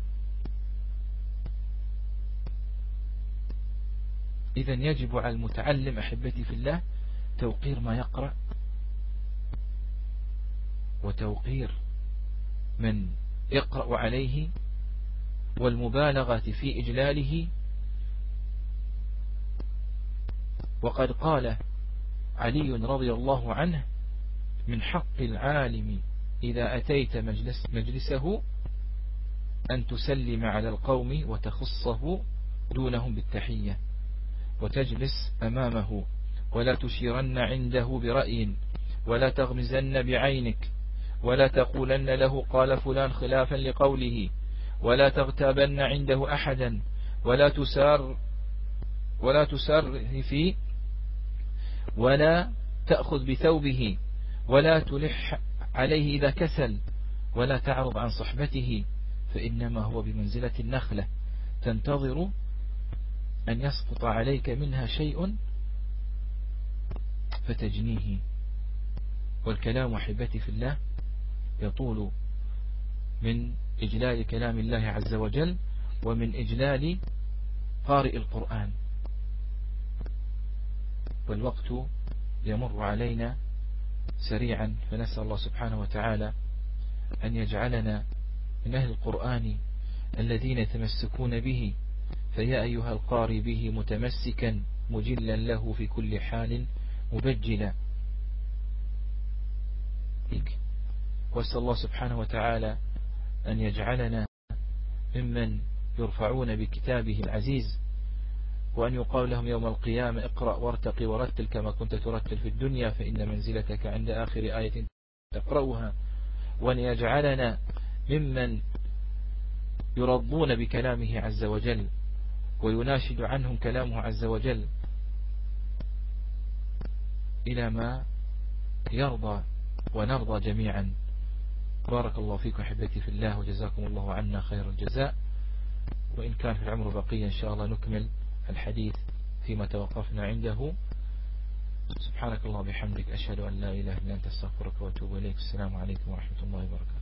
إذن يجب على المتعلم أحبتي في الله توقير ما يقرأ، وتوقير من يقرأ عليه، والمبالغة في إجلاله. وقد قال علي رضي الله عنه: من حق العالم إذا أتيت مجلسه أن تسلم على القوم وتخصه دونهم بالتحية، وتجلس أمامه، ولا تشيرن عنده برأي، ولا تغمزن بعينك، ولا تقولن له قال فلان خلافا لقوله، ولا تغتابن عنده أحدا، ولا تسر فيه، ولا تأخذ بثوبه، ولا تلح عليه إذا كسل، ولا تعرض عن صحبته، فإنما هو بمنزلة النخلة تنتظر أن يسقط عليك منها شيء فتجنيه. والكلام أحبتي في الله يطول من إجلال كلام الله عز وجل ومن إجلال قارئ القرآن، والوقت يمر علينا سريعا، فنسأل الله سبحانه وتعالى أن يجعلنا من أهل القرآن الذين يتمسكون به. فيا أيها القارئ به متمسكا مجلا له في كل حال مبجلا. واسأل الله سبحانه وتعالى أن يجعلنا ممن يرفعون بكتابه العزيز، وأن يقال لهم يوم القيامة: اقرأ وارتقي ورتل كما كنت ترتل في الدنيا، فإن منزلتك عند آخر آية تقرأها. وأن يجعلنا ممن يرضون بكلامه عز وجل ويناشد عنهم كلامه عز وجل إلى ما يرضى ونرضى جميعا. بارك الله فيكم أحبتي في الله، وجزاكم الله عنا خير الجزاء. وإن كان في العمر بقية إن شاء الله نكمل الحديث فيما توقفنا عنده. سبحانك الله وبحمدك، أشهد أن لا إله إلا أنت، استغفرك وأتوب إليك. السلام عليكم ورحمة الله وبركاته.